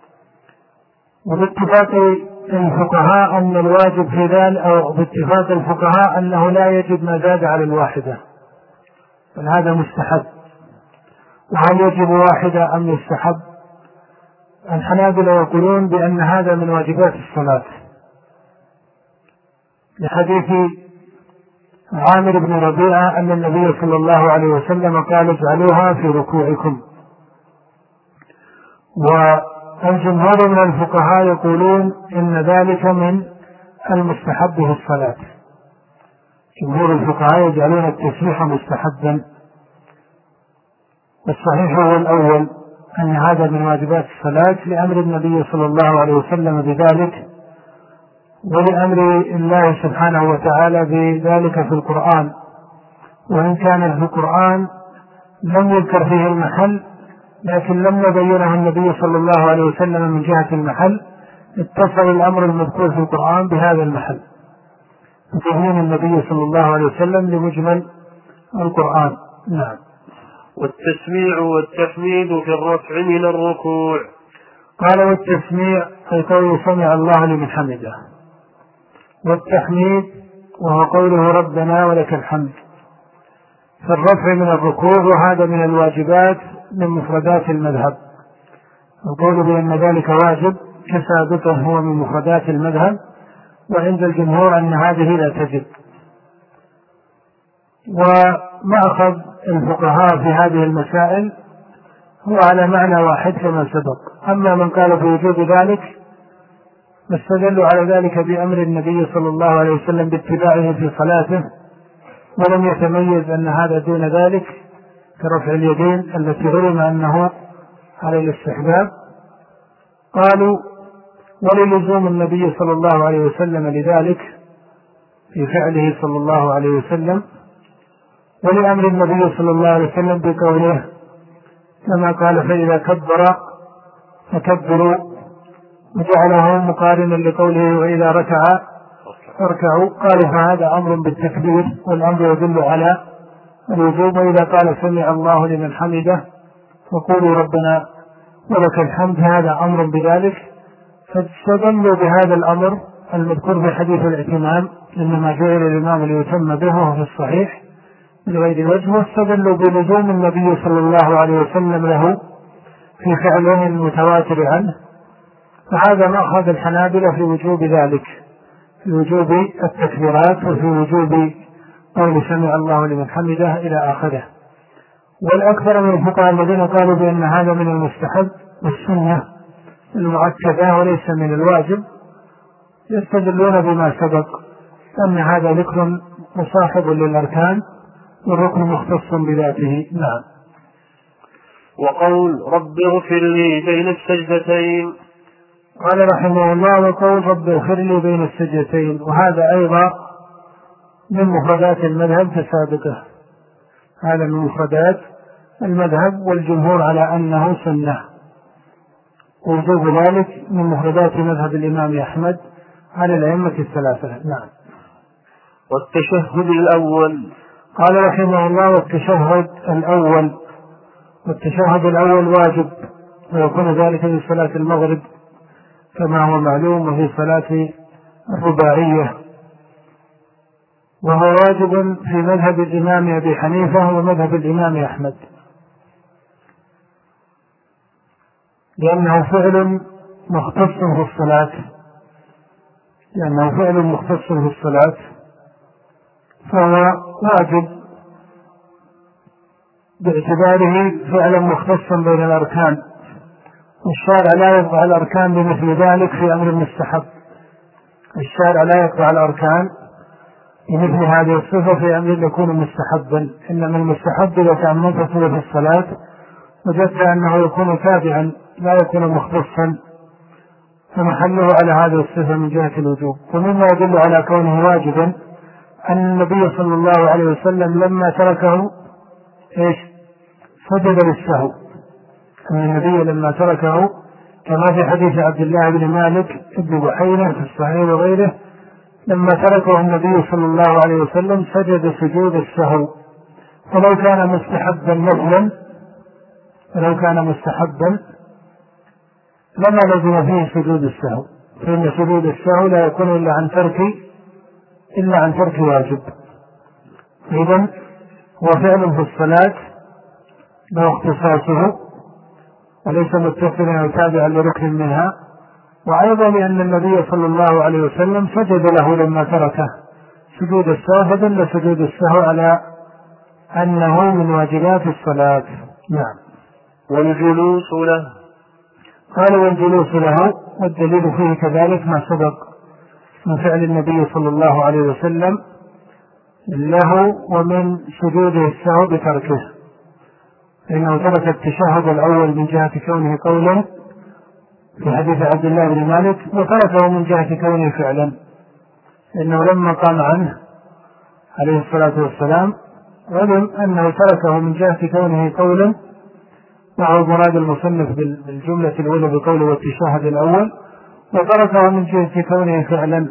وباتفاق الفقهاء أن الواجب في ذلك، أو باتفاق الفقهاء أنه لا يجب ما زاد على الواحدة، بل هذا مستحب. وهل يجب واحدة أم يستحب؟ الحنابلة يقولون بأن هذا من واجبات الصلاة، لحديث عامر بن ربيعة أن النبي صلى الله عليه وسلم قال اجعلوها في ركوعكم. والجمهور من الفقهاء يقولون إن ذلك من المستحب في الصلاة. جمهور الفقهاء يجعلون التسبيح مستحبا، والصحيح هو الأول أن هذا من واجبات الصلاة لأمر النبي صلى الله عليه وسلم بذلك، ولأمر الله سبحانه وتعالى بذلك في القرآن. وإن كان في القرآن لم يذكر فيه المحل، لكن لما بينه النبي صلى الله عليه وسلم من جهة المحل اتصل الأمر المذكور في القرآن بهذا المحل، تبيين النبي صلى الله عليه وسلم لمجمل القرآن. نعم. والتسميع والتحميد في الرفع من الركوع. قال والتسميع أي قول سمع الله لمن حمده، والتحميد وهو قوله ربنا ولك الحمد في الرفع من الركوع، وهذا من الواجبات من مفردات المذهب. القول بأن ذلك واجب كثابته هو من مفردات المذهب، وعند الجمهور أن هذه لا تجب. ومأخذ الفقهاء في هذه المسائل هو على معنى واحد كما سبق. أما من قال بوجوب ذلك فاستدلوا على ذلك بأمر النبي صلى الله عليه وسلم باتباعه في صلاته، ولم يتميز أن هذا دون ذلك كرفع اليدين التي علم أنه على الاستحباب. قالوا وللزوم النبي صلى الله عليه وسلم لذلك في فعله صلى الله عليه وسلم، ولأمر النبي صلى الله عليه وسلم بقوله كما قال فإذا كبر فكبروا، وجعله مقارنا لقوله وإذا ركع فاركعوا. قال فهذا أمر بالتكبير، والأمر يدل على الوجوب. وإذا قال سمع الله لمن حمده فقولوا ربنا ولك الحمد، هذا أمر بذلك. فاستدلوا بهذا الأمر المذكور في حديث الاعتمام إنما جعل الإمام ليتم به وهو في الصحيح، من غير وجه، واستدلوا بلزوم النبي صلى الله عليه وسلم له في فعله المتواتر عنه، فهذا مأخذ الحنابلة في وجوب ذلك، في وجوب التكبيرات وفي وجوب قول سمع الله لمن حمده إلى آخره. والأكثر من الفقهاء الذين قالوا بأن هذا من المستحب والسنة المؤكدة وليس من الواجب يستدلون بما سبق أن هذا ذكر مصاحب للأركان والركن مختص بذاته. نعم. وقول رب اغفر لي بين السجدتين. قال رحمه الله وقول رب اغفر لي بين السجدتين، وهذا أيضا من مفردات المذهب كسابقه، هذا من مفردات المذهب، والجمهور على أنه سنة، ووجوب ذلك من مفردات مذهب الإمام أحمد على الأئمة الثلاثة. نعم. والتشهد الأول. قال رحمه الله والتشهد الأول، والتشهد الأول واجب، ويكون ذلك في صلاة المغرب كما هو معلوم، وفي صلاة الرباعية، وهو واجب في مذهب الإمام أبي حنيفة ومذهب الإمام أحمد، لأنه فعل مختص في الصلاة لأنه فعل مختص في الصلاة فهو واجب باعتباره فعلا مختصا بين الأركان، والشارع لا يقطع الأركان بمثل ذلك في أمر مستحب. الشارع لا يقطع الأركان بمثل هذه الصفة في أمر يكون مستحبا، إنما المستحب إذا تأملت في الصلاة وجدت أنه يكون تابعا لا يكون مختصا، فمحله على هذه الصفة من جهة الوجوب. ومما يدل على كونه واجبا أن النبي صلى الله عليه وسلم لما تركه إيش سجد للسهو، أن النبي لما تركه كما في حديث عبد الله بن مالك ابن بحيرة في الصحيح وغيره، لما تركه النبي صلى الله عليه وسلم سجد سجود السهو. فلو كان مستحبا نفلا فلو كان مستحبا لما لزم فيه سجود السهو، فإن سجود السهو لا يكون إلا عن ترك إلا عن ترك واجب. إذن هو فعل في الصلاة له اختصاصه وليس متصلا أو تابعا لركن منها، وأيضا لأن النبي صلى الله عليه وسلم سجد له لما تركه سجود السهو، فدل سجود السهو على أنه من واجبات الصلاة. نعم. والجلوس له. قال والجلوس له، والدليل فيه كذلك ما سبق من فعل النبي صلى الله عليه وسلم له ومن سجوده السهو بتركه، لأنه ترك التشهد الأول من جهة كونه قولا في حديث عبد الله بن مالك، وتركه من جهة كونه فعلا، لأنه لما قام عنه عليه الصلاة والسلام علم أنه تركه من جهة كونه قولا، وهو مراد المصنف بالجملة الأولى بقوله والتشهد الأول، وتركه من جهة كونه فعلا.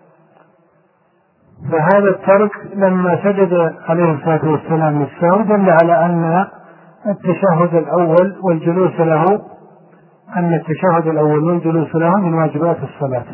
فهذا الترك لما سجد عليه الصلاة والسلام للسهو دل على أن التشهد الأول والجلوس له أن التشهد الأول والجلوس له من واجبات الصلاة،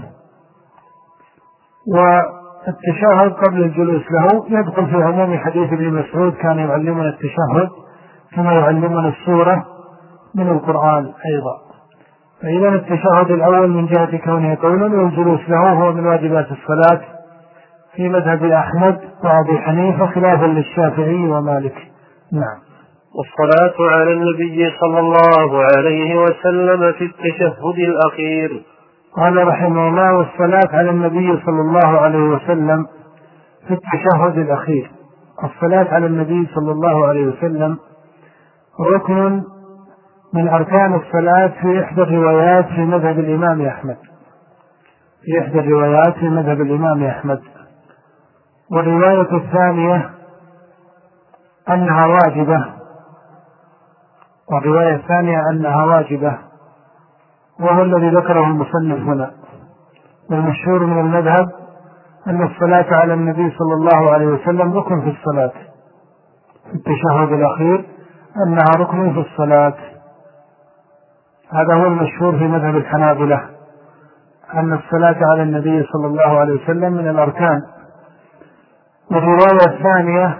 والتشهد قبل الجلوس له يدخل في عموم حديث ابن مسعود كان يعلمنا التشهد كما يعلمنا السورة من القرآن أيضا. فإذا التشهد الأول من جهة كونه قولا، والجلوس له هو من واجبات الصلاة في مذهب أحمد وأبي حنيفة خلافا للشافعي ومالك. نعم. والصلاة على النبي صلى الله عليه وسلم في التشهد الأخير. قال رحمه الله والصلاة على النبي صلى الله عليه وسلم في التشهد الأخير. الصلاة على النبي صلى الله عليه وسلم ركن من أركان الصلاة في إحدى الروايات في مذهب الإمام أحمد في إحدى الروايات في مذهب الإمام أحمد والرواية الثانية أنها واجبة والرواية الثانية أنها واجبة وهو الذي ذكره المصنف هنا. والمشهور من المذهب أن الصلاة على النبي صلى الله عليه وسلم ركن في الصلاة في التشهد الأخير، أنها ركن في الصلاة. هذا هو المشهور في مذهب الحنابلة أن الصلاة على النبي صلى الله عليه وسلم من الأركان. والرواية الثانية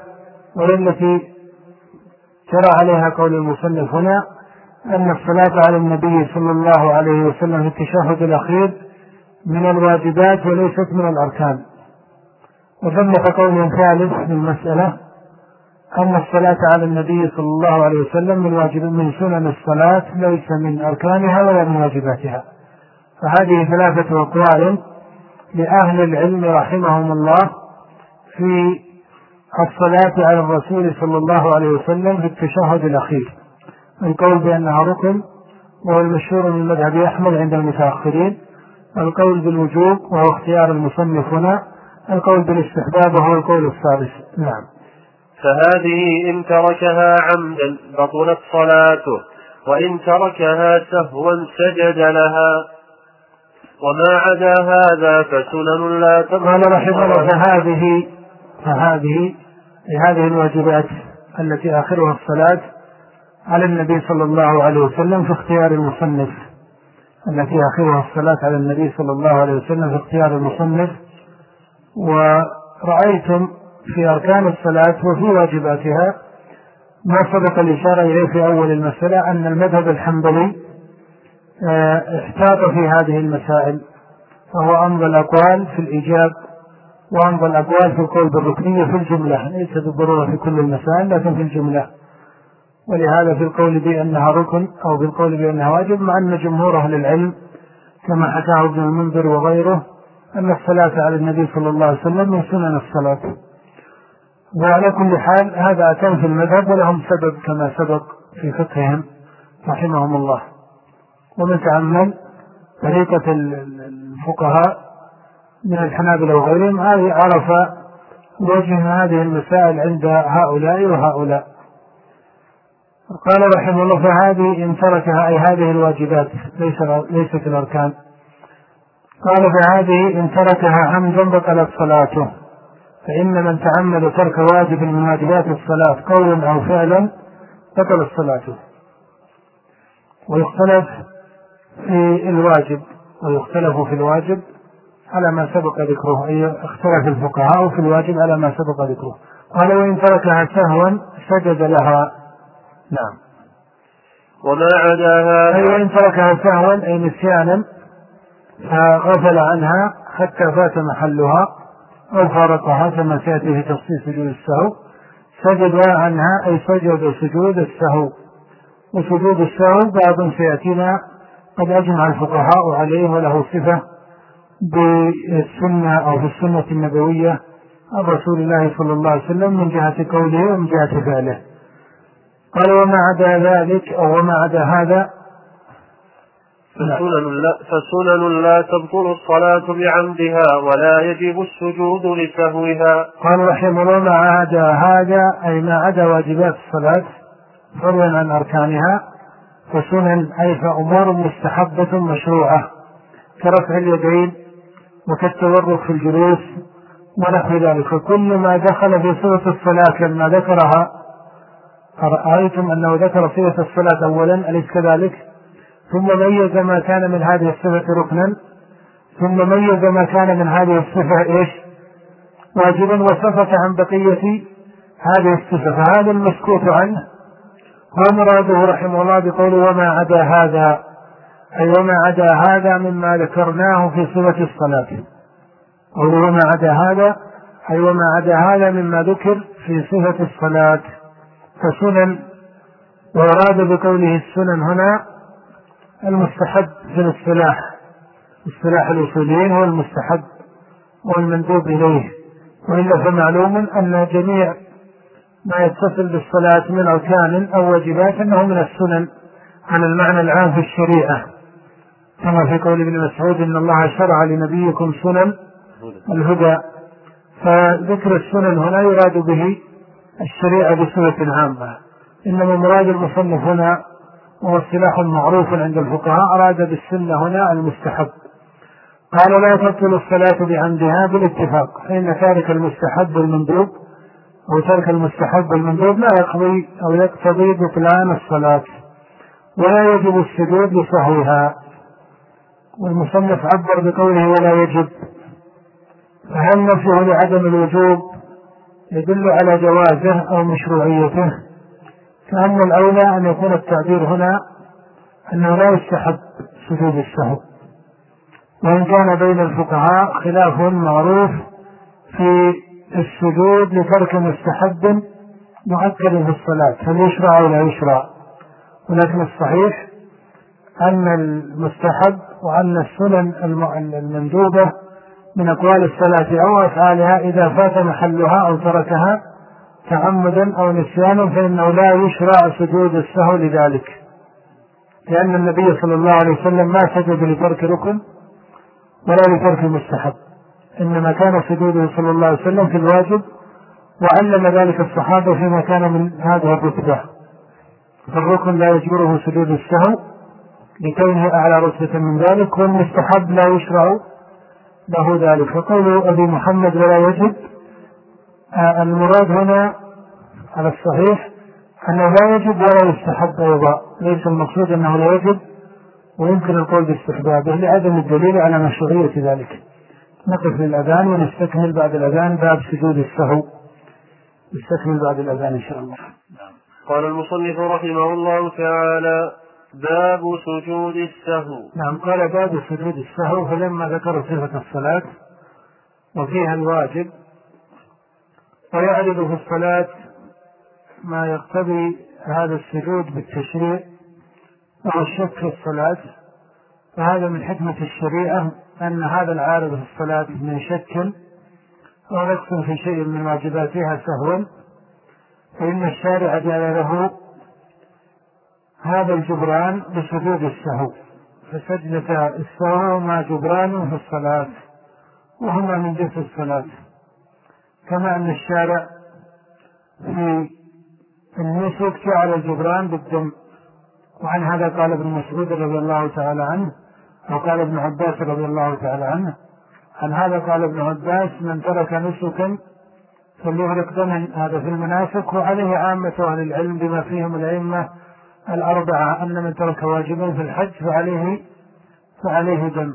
والتي جرى عليها قول المصنف هنا أن الصلاة على النبي صلى الله عليه وسلم في التشهد الأخير من الواجبات وليست من الأركان. وثمة قول ثالث في المسألة أن الصلاة على النبي صلى الله عليه وسلم من واجب من سنن الصلاة ليس من أركانها ولا من واجباتها. فهذه ثلاثة أقوال لأهل العلم رحمهم الله في الصلاة على الرسول صلى الله عليه وسلم في التشهد الأخير. القول بأنها ركن وهو المشهور من مذهب أحمد عند المتأخرين، القول بالوجوب وهو اختيار المصنف هنا، القول بالاستحباب وهو القول الثالث. نعم. فهذه إن تركها عمدا بطلت صلاته، وإن تركها سهوا سجد لها، وما عدا هذا فسنن لا تبطل. قال رحمه الله فهذه فهذه هذه الواجبات التي آخرها الصلاة على النبي صلى الله عليه وسلم في اختيار المصنف التي آخرها الصلاة على النبي صلى الله عليه وسلم في اختيار المصنف. ورأيتم في أركان الصلاة وفي واجباتها ما سبق الإشارة إليه في أول المسألة أن المذهب الحنبلي احتاط في هذه المسائل، فهو أمضى الأقوال في الإيجاب وأمضى الأقوال في القول بالركنية في الجملة، ليس بالضرورة في كل المسائل لكن في الجملة. ولهذا في القول بأنها ركن أو في القول بأنها واجب، مع أن جمهور أهل العلم كما حكاه ابن المنذر وغيره أن الصلاة على النبي صلى الله عليه وسلم من سنن الصلاة. وعلى كل حال هذا أتم في المذهب ولهم سبب كما سبق في فقههم رحمهم الله. ومن تأمل طريقة الفقهاء من الحنابلة وغيرهم هذه عرف وجه هذه المسائل عند هؤلاء وهؤلاء. قال رحمه الله فهذه إن تركها أي هذه الواجبات ليست الأركان. قال فهذه إن تركها عمدا بطلت صلاته، فإن من تعمد ترك واجب من واجبات الصلاة قولا أو فعلا بطلت صلاته. ويختلف في الواجب ويختلف في الواجب على ما سبق ذكره، أي اختلف الفقهاء في الواجب على ما سبق ذكره. قال وإن تركها سهوا سجد لها. نعم. وما عداها أي وإن تركها سهوا أي نسيانا فغفل عنها حتى فات محلها أو فارقها كما سيأتي في تفصيل سجود السهو، سجد عنها أي سجد سجود السهو. وسجود السهو بعض سيأتينا قد أجمع الفقهاء عليه وله صفة بالسنة أو في السنة النبوية عن رسول الله صلى الله عليه وسلم من جهة قوله ومن جهة فعله. قال وما عدا ذلك أو وما عدا هذا فسنن لا, فسنن لا تبطل الصلاة بعمدها ولا يجب السجود لسهوها. قال رحمه الله ما عدا هذا أي ما عدا واجبات الصلاة فضلا عن أركانها فسنن أي فأمور مستحبة مشروعة كرفع اليدين وكالتورك في الجلوس ونحو ذلك. فكل ما دخل في صفة الصلاة لما ذكرها رأيتم أنه ذكر صفة الصلاة أولا أليس كذلك، ثم ميز ما كان من هذه الصفة ركنا، ثم ميز ما كان من هذه الصفة إيش واجبا، وسكت عن بقية هذه الصفة. فهذا المسكوت عنه هو مراده رحمه الله بقوله وما عدا هذا أي وما عدا هذا مما ذكرناه في صفة الصلاة. قوله وما عدا هذا أي وما عدا هذا مما ذكر في صفة الصلاة فسنن. وأراد بقوله السنن هنا المستحب في الاصطلاح، اصطلاح الأصوليين هو المستحب والمندوب إليه، وإلا فمعلوم أن جميع ما يتصل بالصلاة من أركان أو واجبات أنه من السنن على المعنى العام في الشريعة، كما في قول ابن مسعود إن الله شرع لنبيكم سنن الهدى. فذكر السنن هنا يراد به الشريعة بصفة عامة، إنما مراد المصنف هنا وهو اصطلاح معروف عند الفقهاء أراد بالسنة هنا المستحب. قال لا تبطل الصلاة بعمدها بالاتفاق، فإن تارك المستحب والمندوب أو ترك المستحب والمندوب لا يقضي أو يقتضي بطلان الصلاة ولا يجب السجود لسهوها. والمصنف عبر بقوله ولا يجب، فهل نفيه لعدم الوجوب يدل على جوازه أو مشروعيته، كأن الأولى أن يكون التعبير هنا أنه لا يستحب سجود السهو، وإن كان بين الفقهاء خلاف معروف في السجود لترك مستحب مؤكد في الصلاة هل يشرع أو لا يشرع، ولكن الصحيح أن المستحب وأن السنن المندوبة من أقوال الصلاة أو أفعالها إذا فات محلها أو تركها تعمدا أو نسيانا فإنه لا يشرع سجود السهو لذلك، لأن النبي صلى الله عليه وسلم ما سجد لترك ركن ولا لترك مستحب، إنما كان سجوده صلى الله عليه وسلم في الواجب، وعلم ذلك الصحابة فيما كان من هذه الرتبة، فالركن لا يجبره سجود السهو لكونه أعلى رتبة من ذلك، والمستحب لا يشرع له ذلك. فقول أبي محمد ولا يجب، آه المراد هنا على الصحيح أنه لا يجب ولا يستحب أيضا، ليس المقصود أنه لا يجب ويمكن القول باستحبابه لعدم الدليل على مشروعية ذلك. نقف للأذان ونستكمل بعد الأذان باب سجود السهو، نستكمل بعد الأذان إن شاء الله. قال المصنف رحمه الله تعالى: باب سجود السهو. نعم، قال باب سجود السهو، فلما ذكر صفة الصلاة وفيها الواجب ويعرض في الصلاة ما يقتضي هذا السجود بالتشريع أو الشك في الصلاة، فهذا من حكمة الشريعة أن هذا العارض في الصلاة من شك أو نقص في شيء من واجباتها سهوا، فإن الشارع جعل له هذا الجبران بسجود السهو، فسجدة السهو ما جبران في الصلاة وهما من جنس الصلاة، كما أن الشارع في النسك جعل الجبران بالدم، وعن هذا قال ابن مسعود رضي الله تعالى عنه، وقال ابن عباس رضي الله تعالى عنه، عن هذا قال ابن عباس: من ترك نسكا فليهرق دما، هذا في المناسك، وعليه عامة أهل العلم بما فيهم الأئمة الأربعة أن من ترك واجبا في الحج فعليه فعليه دم،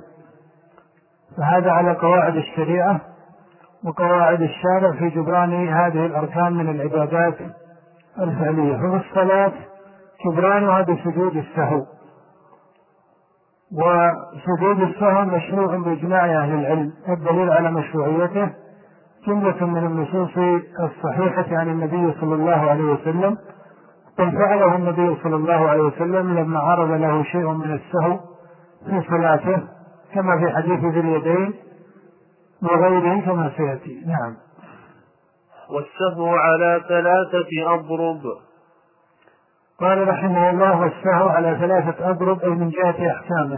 فهذا على قواعد الشريعة وقواعد الشارع في جبران هذه الأركان من العبادات الفعلية. ففي الصلاة جبرانها بسجود السهو، وسجود السهو مشروع بإجماع أهل العلم، والدليل على مشروعيته جملة من النصوص الصحيحة عن النبي صلى الله عليه وسلم، بل فعله النبي صلى الله عليه وسلم لما عرض له شيء من السهو في صلاته، كما في حديث ذي اليدين وغيره كما سيأتي. نعم. والسهو على ثلاثة أضرب. قال رحمه الله: والسهو على ثلاثة أضرب، أي من جهة أحكامه،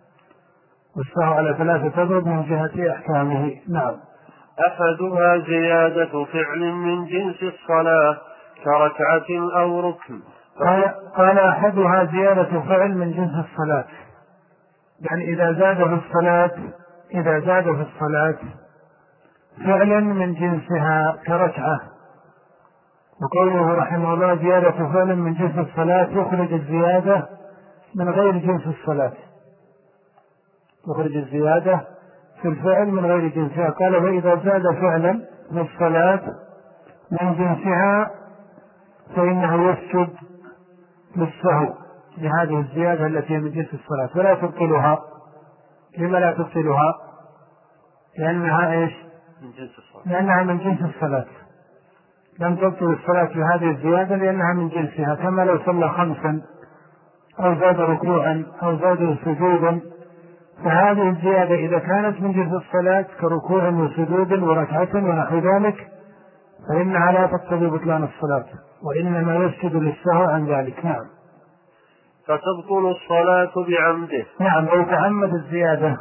والسهو على ثلاثة أضرب من جهة أحكامه. نعم. أحدها زيادة فعل من جنس الصلاة كركعة أو ركن. قال, قال أحدها زيادة فعل من جنس الصلاة، يعني إذا زاد في الصلاة إذا زاد في الصلاة فعلا من جنسها كركعة. وقوله رحمه الله زيادة فعل من جنس الصلاة يخرج الزيادة من غير جنس الصلاة، يخرج الزيادة في الفعل من غير جنسها. قال: وإذا زاد فعلا في الصلاة من جنسها فإنه يسجد للسهو لهذه الزيادة التي من جنس الصلاة ولا تبطلها. لما لا تبطلها؟ لأنها إيش؟ من جنس الصلاة. لأنها من جنس الصلاة، لم تبطل الصلاة بهذه الزيادة لأنها من جنسها، كما لو صلى خمسا أو زاد ركوعا أو زاد سجودا، فهذه الزيادة إذا كانت من جنس الصلاة كركوع وسجود وركعة ونحو ذلك فإنها لا تقتضي بطلان الصلاة، وإنما يسجد للسهو عن ذلك. نعم. فتبطل الصلاة بعمده. نعم، لو تعمد الزيادة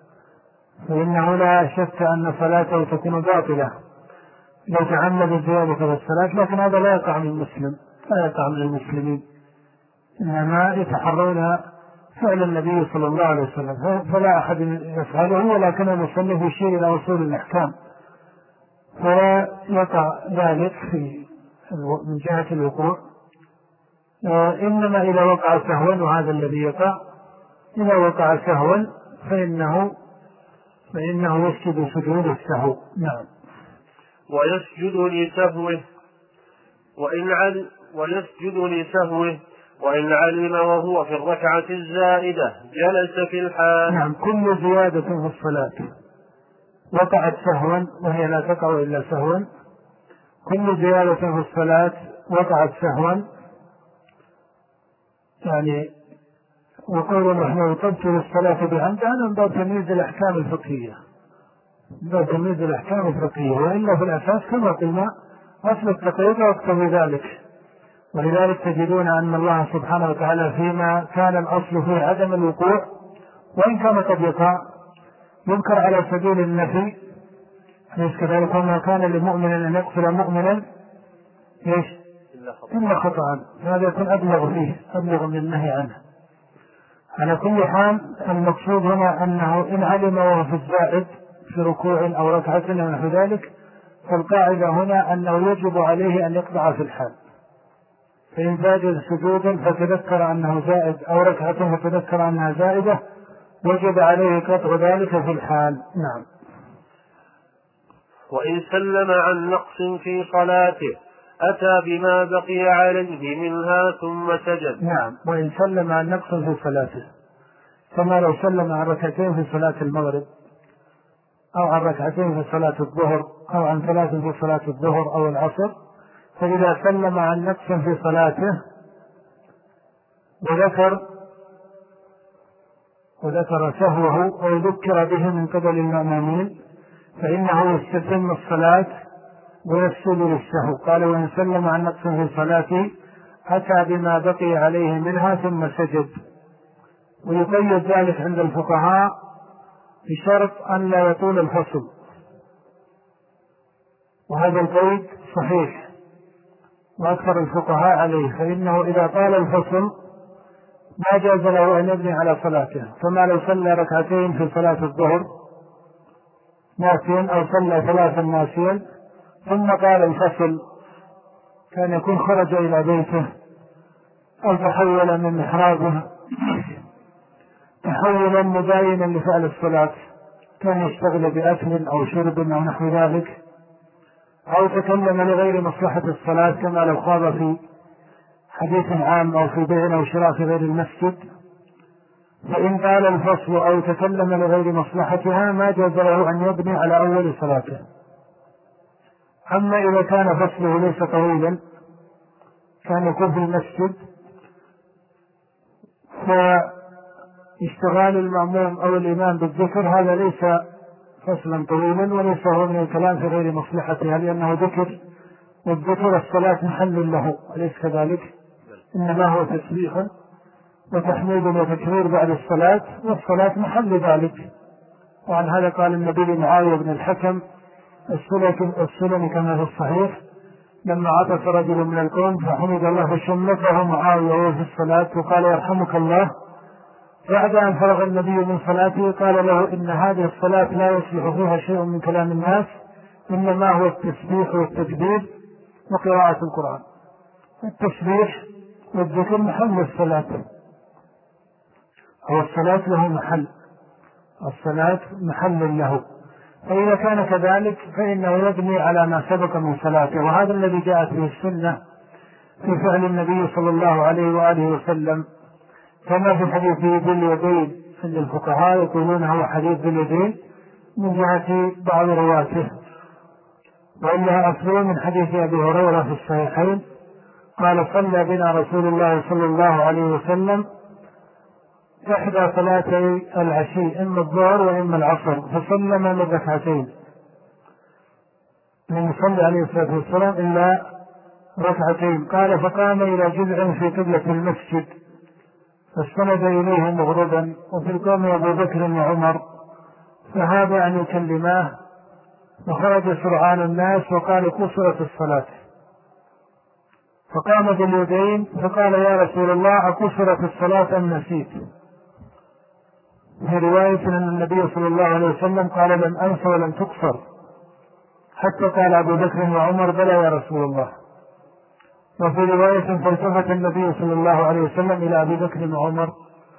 فإنه لا شك أن صلاته تكون باطلة لو تعمد الزيادة في الصلاة، لكن هذا لا يقع من المسلم، لا يقع من المسلمين، إنما يتحرون فعل النبي صلى الله عليه وسلم، فلا أحد يفعله، ولكن المصنف يشير إلى وصول الأحكام، فلا يقع ذلك في من جهة الوقوع، إنما إذا وقع سهوا، وهذا الذي يقع، إذا وقع سهوا فإنه فإنه يسجد سجود السهو. نعم. ويسجد لسهوه وإن علم ويسجد لسهوه وإن علم وهو في الركعة الزائدة جلس في الحال. نعم، كل زيادة في الصلاة وقعت سهوا وهي لا تقع إلا سهوا، كل زيادة في الصلاة وقعت سهوا، يعني وقول نحن تبطل الصلاة بعمد هذا من باب تمييز الأحكام الفقهية، من باب تمييز الأحكام الفقهية، وإلا في الأساس كما قلنا أصل التقييد يقتضي ذلك. ولذلك تجدون أن الله سبحانه وتعالى فيما كان الأصل فيه عدم الوقوع وإن كان قد يقع يذكر على سبيل النفي، ليس كذلك وما كان لمؤمن أن يقتل مؤمنا إيش إلا خطأ، هذا يكون أبلغ فيه أبلغ من النهي عنه. على كل حال المقصود هنا أنه إن علم وهو في الزائد في ركوع أو ركعة أو نحو ذلك، فالقاعدة هنا أنه يجب عليه أن يقطع في الحال، فإن زاد سجودا فتذكر أنه زائد أو ركعة فتذكر أنها زائدة وجب عليه قطع ذلك في الحال. نعم. وإن سلم عن نقص في صلاته أتى بما بقي عليه منها ثم سجد. نعم، وإن سلم عن نقص في صلاته، كما لو سلم عن ركعتين في صلاة المغرب أو عن ركعتين في صلاة الظهر أو عن ثلاث في صلاة الظهر أو العصر، فإذا سلم عن نقص في صلاته وذكر وذكر سهوه أو ذكر به من قبل المأمومين فإنه يستتم الصلاة ويسجد للسهو. قال وإن سلم عن نقص في صلاته أتى بما بقي عليه منها ثم سجد. ويقيد ذلك عند الفقهاء بشرط أن لا يطول الفصل، وهذا القيد صحيح وأكثر الفقهاء عليه، فإنه إذا طال الفصل ما جاز له أن يبني على صلاته، كما لو صلى ركعتين في صلاة الظهر ناسيا أو صلى ثلاثا ناسيا ثم قال الفصل، كان يكون خرج إلى بيته أو تحول من محرابه تحولا مباينا لفعل الصلاة، كان يشتغل بأكل أو شرب أو نحو ذلك، أو تكلم لغير مصلحة الصلاة كما لو خاض في حديث عام أو في بيع أو شراء في غير المسجد، فإن قال الفصل أو تكلم لغير مصلحتها ما جاز له أن يبني على أول صلاته. أما إذا كان فصله ليس طويلا، كان يكون في المسجد، فاشتغال المأموم أو الإمام بالذكر هذا ليس فصلا طويلا وليس هو من الكلام في غير مصلحتها، لأنه ذكر، والذكر الصلاة محل له أليس كذلك؟ إنما هو تسبيح وتحميد وتكبير بعد الصلاة، والصلاة محل ذلك. وعن هذا قال النبي لمعاوية بن الحكم السلمي كما في الصحيح لما عطس رجل من القوم فحمد الله فشمته معاوية وهو في الصلاة وقال يرحمك الله، بعد أن فرغ النبي من صلاته قال له إن هذه الصلاة لا يصلح فيها شيء من كلام الناس، إنما هو التسبيح والتكبير وقراءة القرآن. التسبيح والذكر محل الصلاة، أو الصلاة له محل، الصلاة محل له، فإذا كان كذلك فإنه يبني على ما سبق من صلاته. وهذا الذي جاءت به السنة في فعل النبي صلى الله عليه وآله وسلم، كما في حديث ذي اليدين عند الفقهاء يقولون هو حديث ذي اليدين من جهة بعض رواته، وإنها أصله من حديث أبي هريرة في الصحيحين قال صلى بنا رسول الله صلى الله عليه وسلم إحدى صلاتي العشي إما الظهر وإما العصر فسلم من ركعتين، لم يصلي عليه الصلاة والسلام إلا ركعتين. قال فقام إلى جذع في قبلة المسجد فاستند إليه مغربا، وفي القوم أبو بكر وعمر فهذا أن يكلماه، وخرج سرعان الناس وقال قصرت الصلاة، فقام باليدين فقال يا رسول الله أقصرت الصلاة أم نسيت؟ في رواية أن النبي صلى الله عليه وسلم قال لم أنس ولم تقصر، حتى قال أبو بكر وعمر بلى يا رسول الله. وفي رواية فالتفت النبي صلى الله عليه وسلم إلى أبي بكر وعمر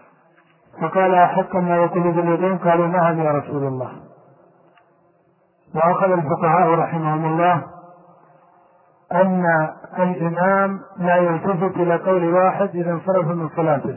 فقال أحق ما يقول باليدين؟ قالوا نعم يا رسول الله. وأخذ الفقهاء رحمهم الله أن الإمام لا يلتفت إلى قول واحد إذا انصرف من صلاته،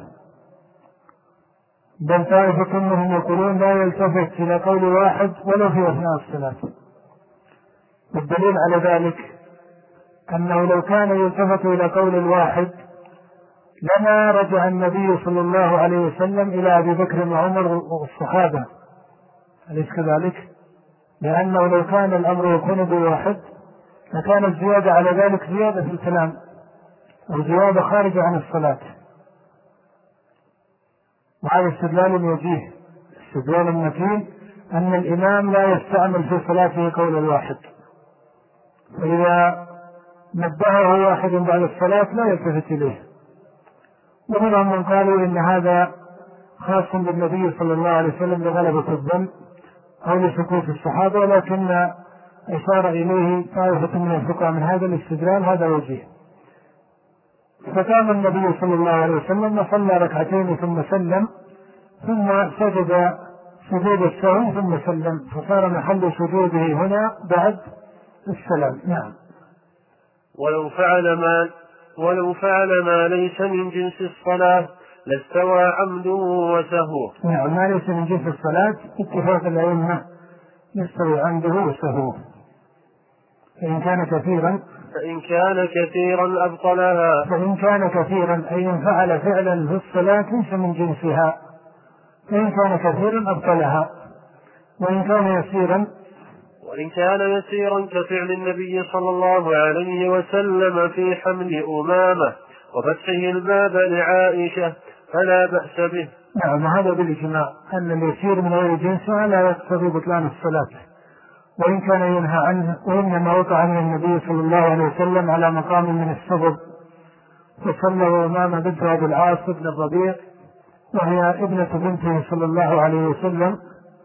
بل طائفة منهم يقولون لا يلتفت إلى قول واحد ولو في أثناء الصلاة. والدليل على ذلك أنه لو كان يلتفت إلى قول الواحد لما رجع النبي صلى الله عليه وسلم إلى أبي بكر وعمر والصحابة، أليس كذلك؟ لأنه لو كان الأمر يكون بواحد لكان الزيادة على ذلك زيادة في الكلام أو زيادة خارجة عن الصلاة. وهذا استدلال وجيه، استدلال متين أن الإمام لا يستعمل في صلاته قول الواحد، فإذا نبهه واحد بعد الصلاة لا يلتفت إليه. ومنهم من قالوا إن هذا خاص بالنبي صلى الله عليه وسلم لغلبة الظن أو لسكوت الصحابة، ولكن أشار إليه طائفة من الفقهاء من هذا الاستدلال هذا وجيه. فقام النبي صلى الله عليه وسلم وصلى ركعتين ثم سلم، ثم سجد سجود السهو ثم سلم، فصار محل سجوده هنا بعد السلام. نعم. ولو فعل ما ولو فعل ما ليس من جنس الصلاة لاستوى عمده وسهوه. نعم، ما ليس من جنس الصلاة اتفاق الأئمة يستوي عمده وسهوه. فإن كان كثيرا فإن كان كثيرا أبطلها فإن كان كثيرا أي إن فعل فعلا في الصلاة ليس من جنسها، فإن كان كثيرا أبطلها. وإن كان يسيرا وإن كان يسيرا كفعل النبي صلى الله عليه وسلم في حمل أمامة وفتحه الباب لعائشة فلا بأس به. نعم، هذا بالإجماع أن اليسير من غير جنسها لا يقتضي بطلان الصلاة. وإن كان ينهى عنه، وإنما وقع من النبي صلى الله عليه وسلم على مقام من السبب، فصلى أمامة بنت أبي العاص بن الربيع وهي ابنة بنته صلى الله عليه وسلم،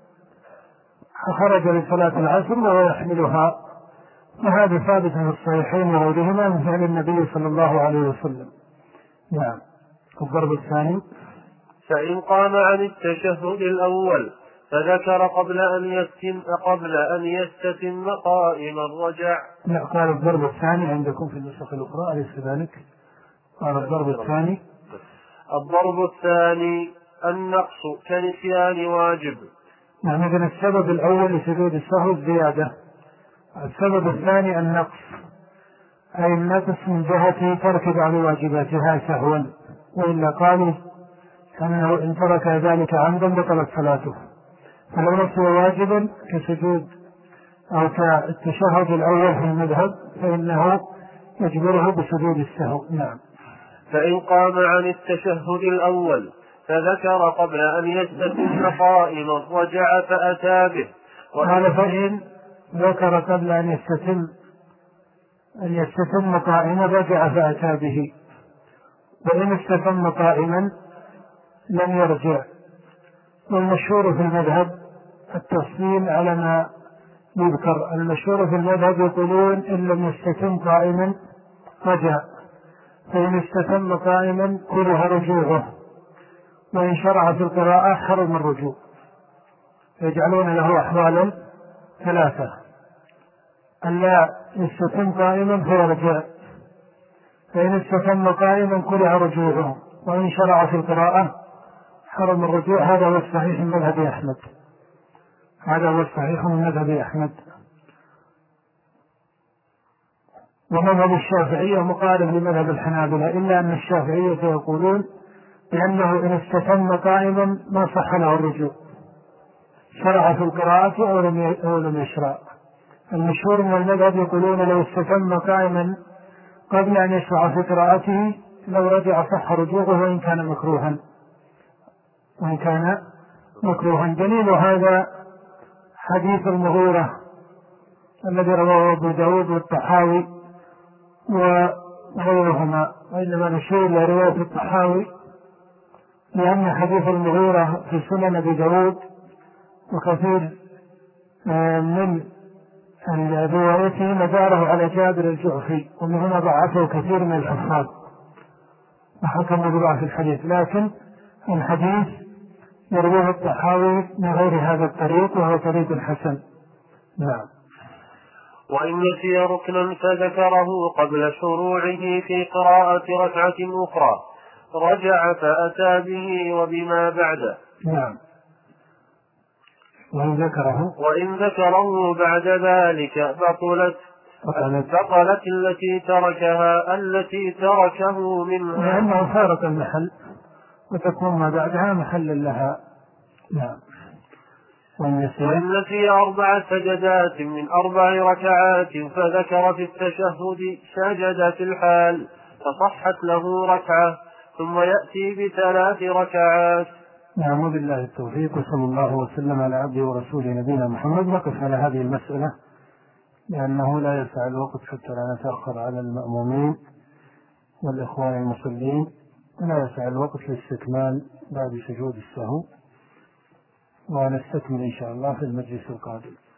خرج لصلاة العصر وهو يحملها، وهذا ثابت في الصحيحين وغيرهما من فعل النبي صلى الله عليه وسلم. نعم. الضرب الثاني: فإن قام عن التشهد الأول فذكر قبل أن يستتم قبل أن يستتم قائما رجع. لا، قال الضرب الثاني عندكم في النسخ الأخرى أليس كذلك؟ قال الضرب الثاني الضرب الثاني النقص كنسيان واجب. نعم، إذن السبب الأول لسجود السهو الزيادة، السبب الثاني النقص، أي النقص من جهة ترك بعض واجباتها سهوا، وإلا قالوا أنه إن ترك ذلك عمدا بطلت صلاته. فلو نسي واجبا كسجود أو كالتشهد الأول في المذهب فإنه يجبره بسجود السهو. نعم. فإن قام عن التشهد الأول فذكر قبل أن يستتم قائما رجع فأتى به. قال فإن ذكر قبل أن يستتم أن يستتم قائما رجع فأتى به، وإن استتم قائما لم يرجع. والمشهور في المذهب التفصيل على ما يذكر. المشهور في المذهب يقولون إن لم يستتم قائما رجع، فإن استتم قائما كره رجوعه، وإن شرع في القراءة حرم الرجوع. يجعلون له أحوالا ثلاثة: أن لا يستتم قائما فيرجع، فإن استتم قائما كره رجوعه، وإن شرع في القراءة حرم الرجوع. هذا هو الصحيح من مذهب أحمد هذا هو الصحيح من مذهب أحمد ومذهب الشافعية مقارب لمذهب الحنابلة، إلا أن الشافعية يقولون بأنه إن استتم قائما ما صح له الرجوع، شرع في القراءة أو لم يشرع. المشهور من المذهب يقولون لو استتم قائما قبل أن يشرع في قراءته لو رجع صح رجوعه وإن كان مكروها وإن كان مكروها. دليل هذا حديث المغيرة الذي رواه أبو داود والطحاوي وغيرهما، وإنما نشير إلى رواية الطحاوي لأن حديث المغيرة في سنن أبي داود وكثير من روايته مداره على جابر الجعفي، ومن هنا ضعفه كثير من الحفاظ وحكم بضعف الحديث، لكن الحديث يرويه الطحاوي من غير هذا الطريق وهو طريق حسن. نعم. وإن نسي ركنا فذكره قبل شروعه في قراءة ركعة أخرى رجع فأتى به وبما بعده. نعم. وإن ذكره وإن ذكره بعد ذلك بطلت بطلت التي تركها التي تركه منها، لأنه فارق المحل وتكون ما بعدها محل لها. نعم. وإن نسي أربع سجدات من أربع ركعات فذكر في التشهد سجد في الحال فصحت له ركعة ثم يأتي بثلاث ركعات. نعم. وبالله التوفيق، وصلى الله وسلم على عبده ورسوله نبينا محمد. نقف على هذه المسألة لأنه لا يسع الوقت حتى لا نتأخر على المأمومين والإخوان المصلين، ولا يسع الوقت للاستكمال بعد سجود السهو، ونستكمل إن شاء الله في المجلس القادم.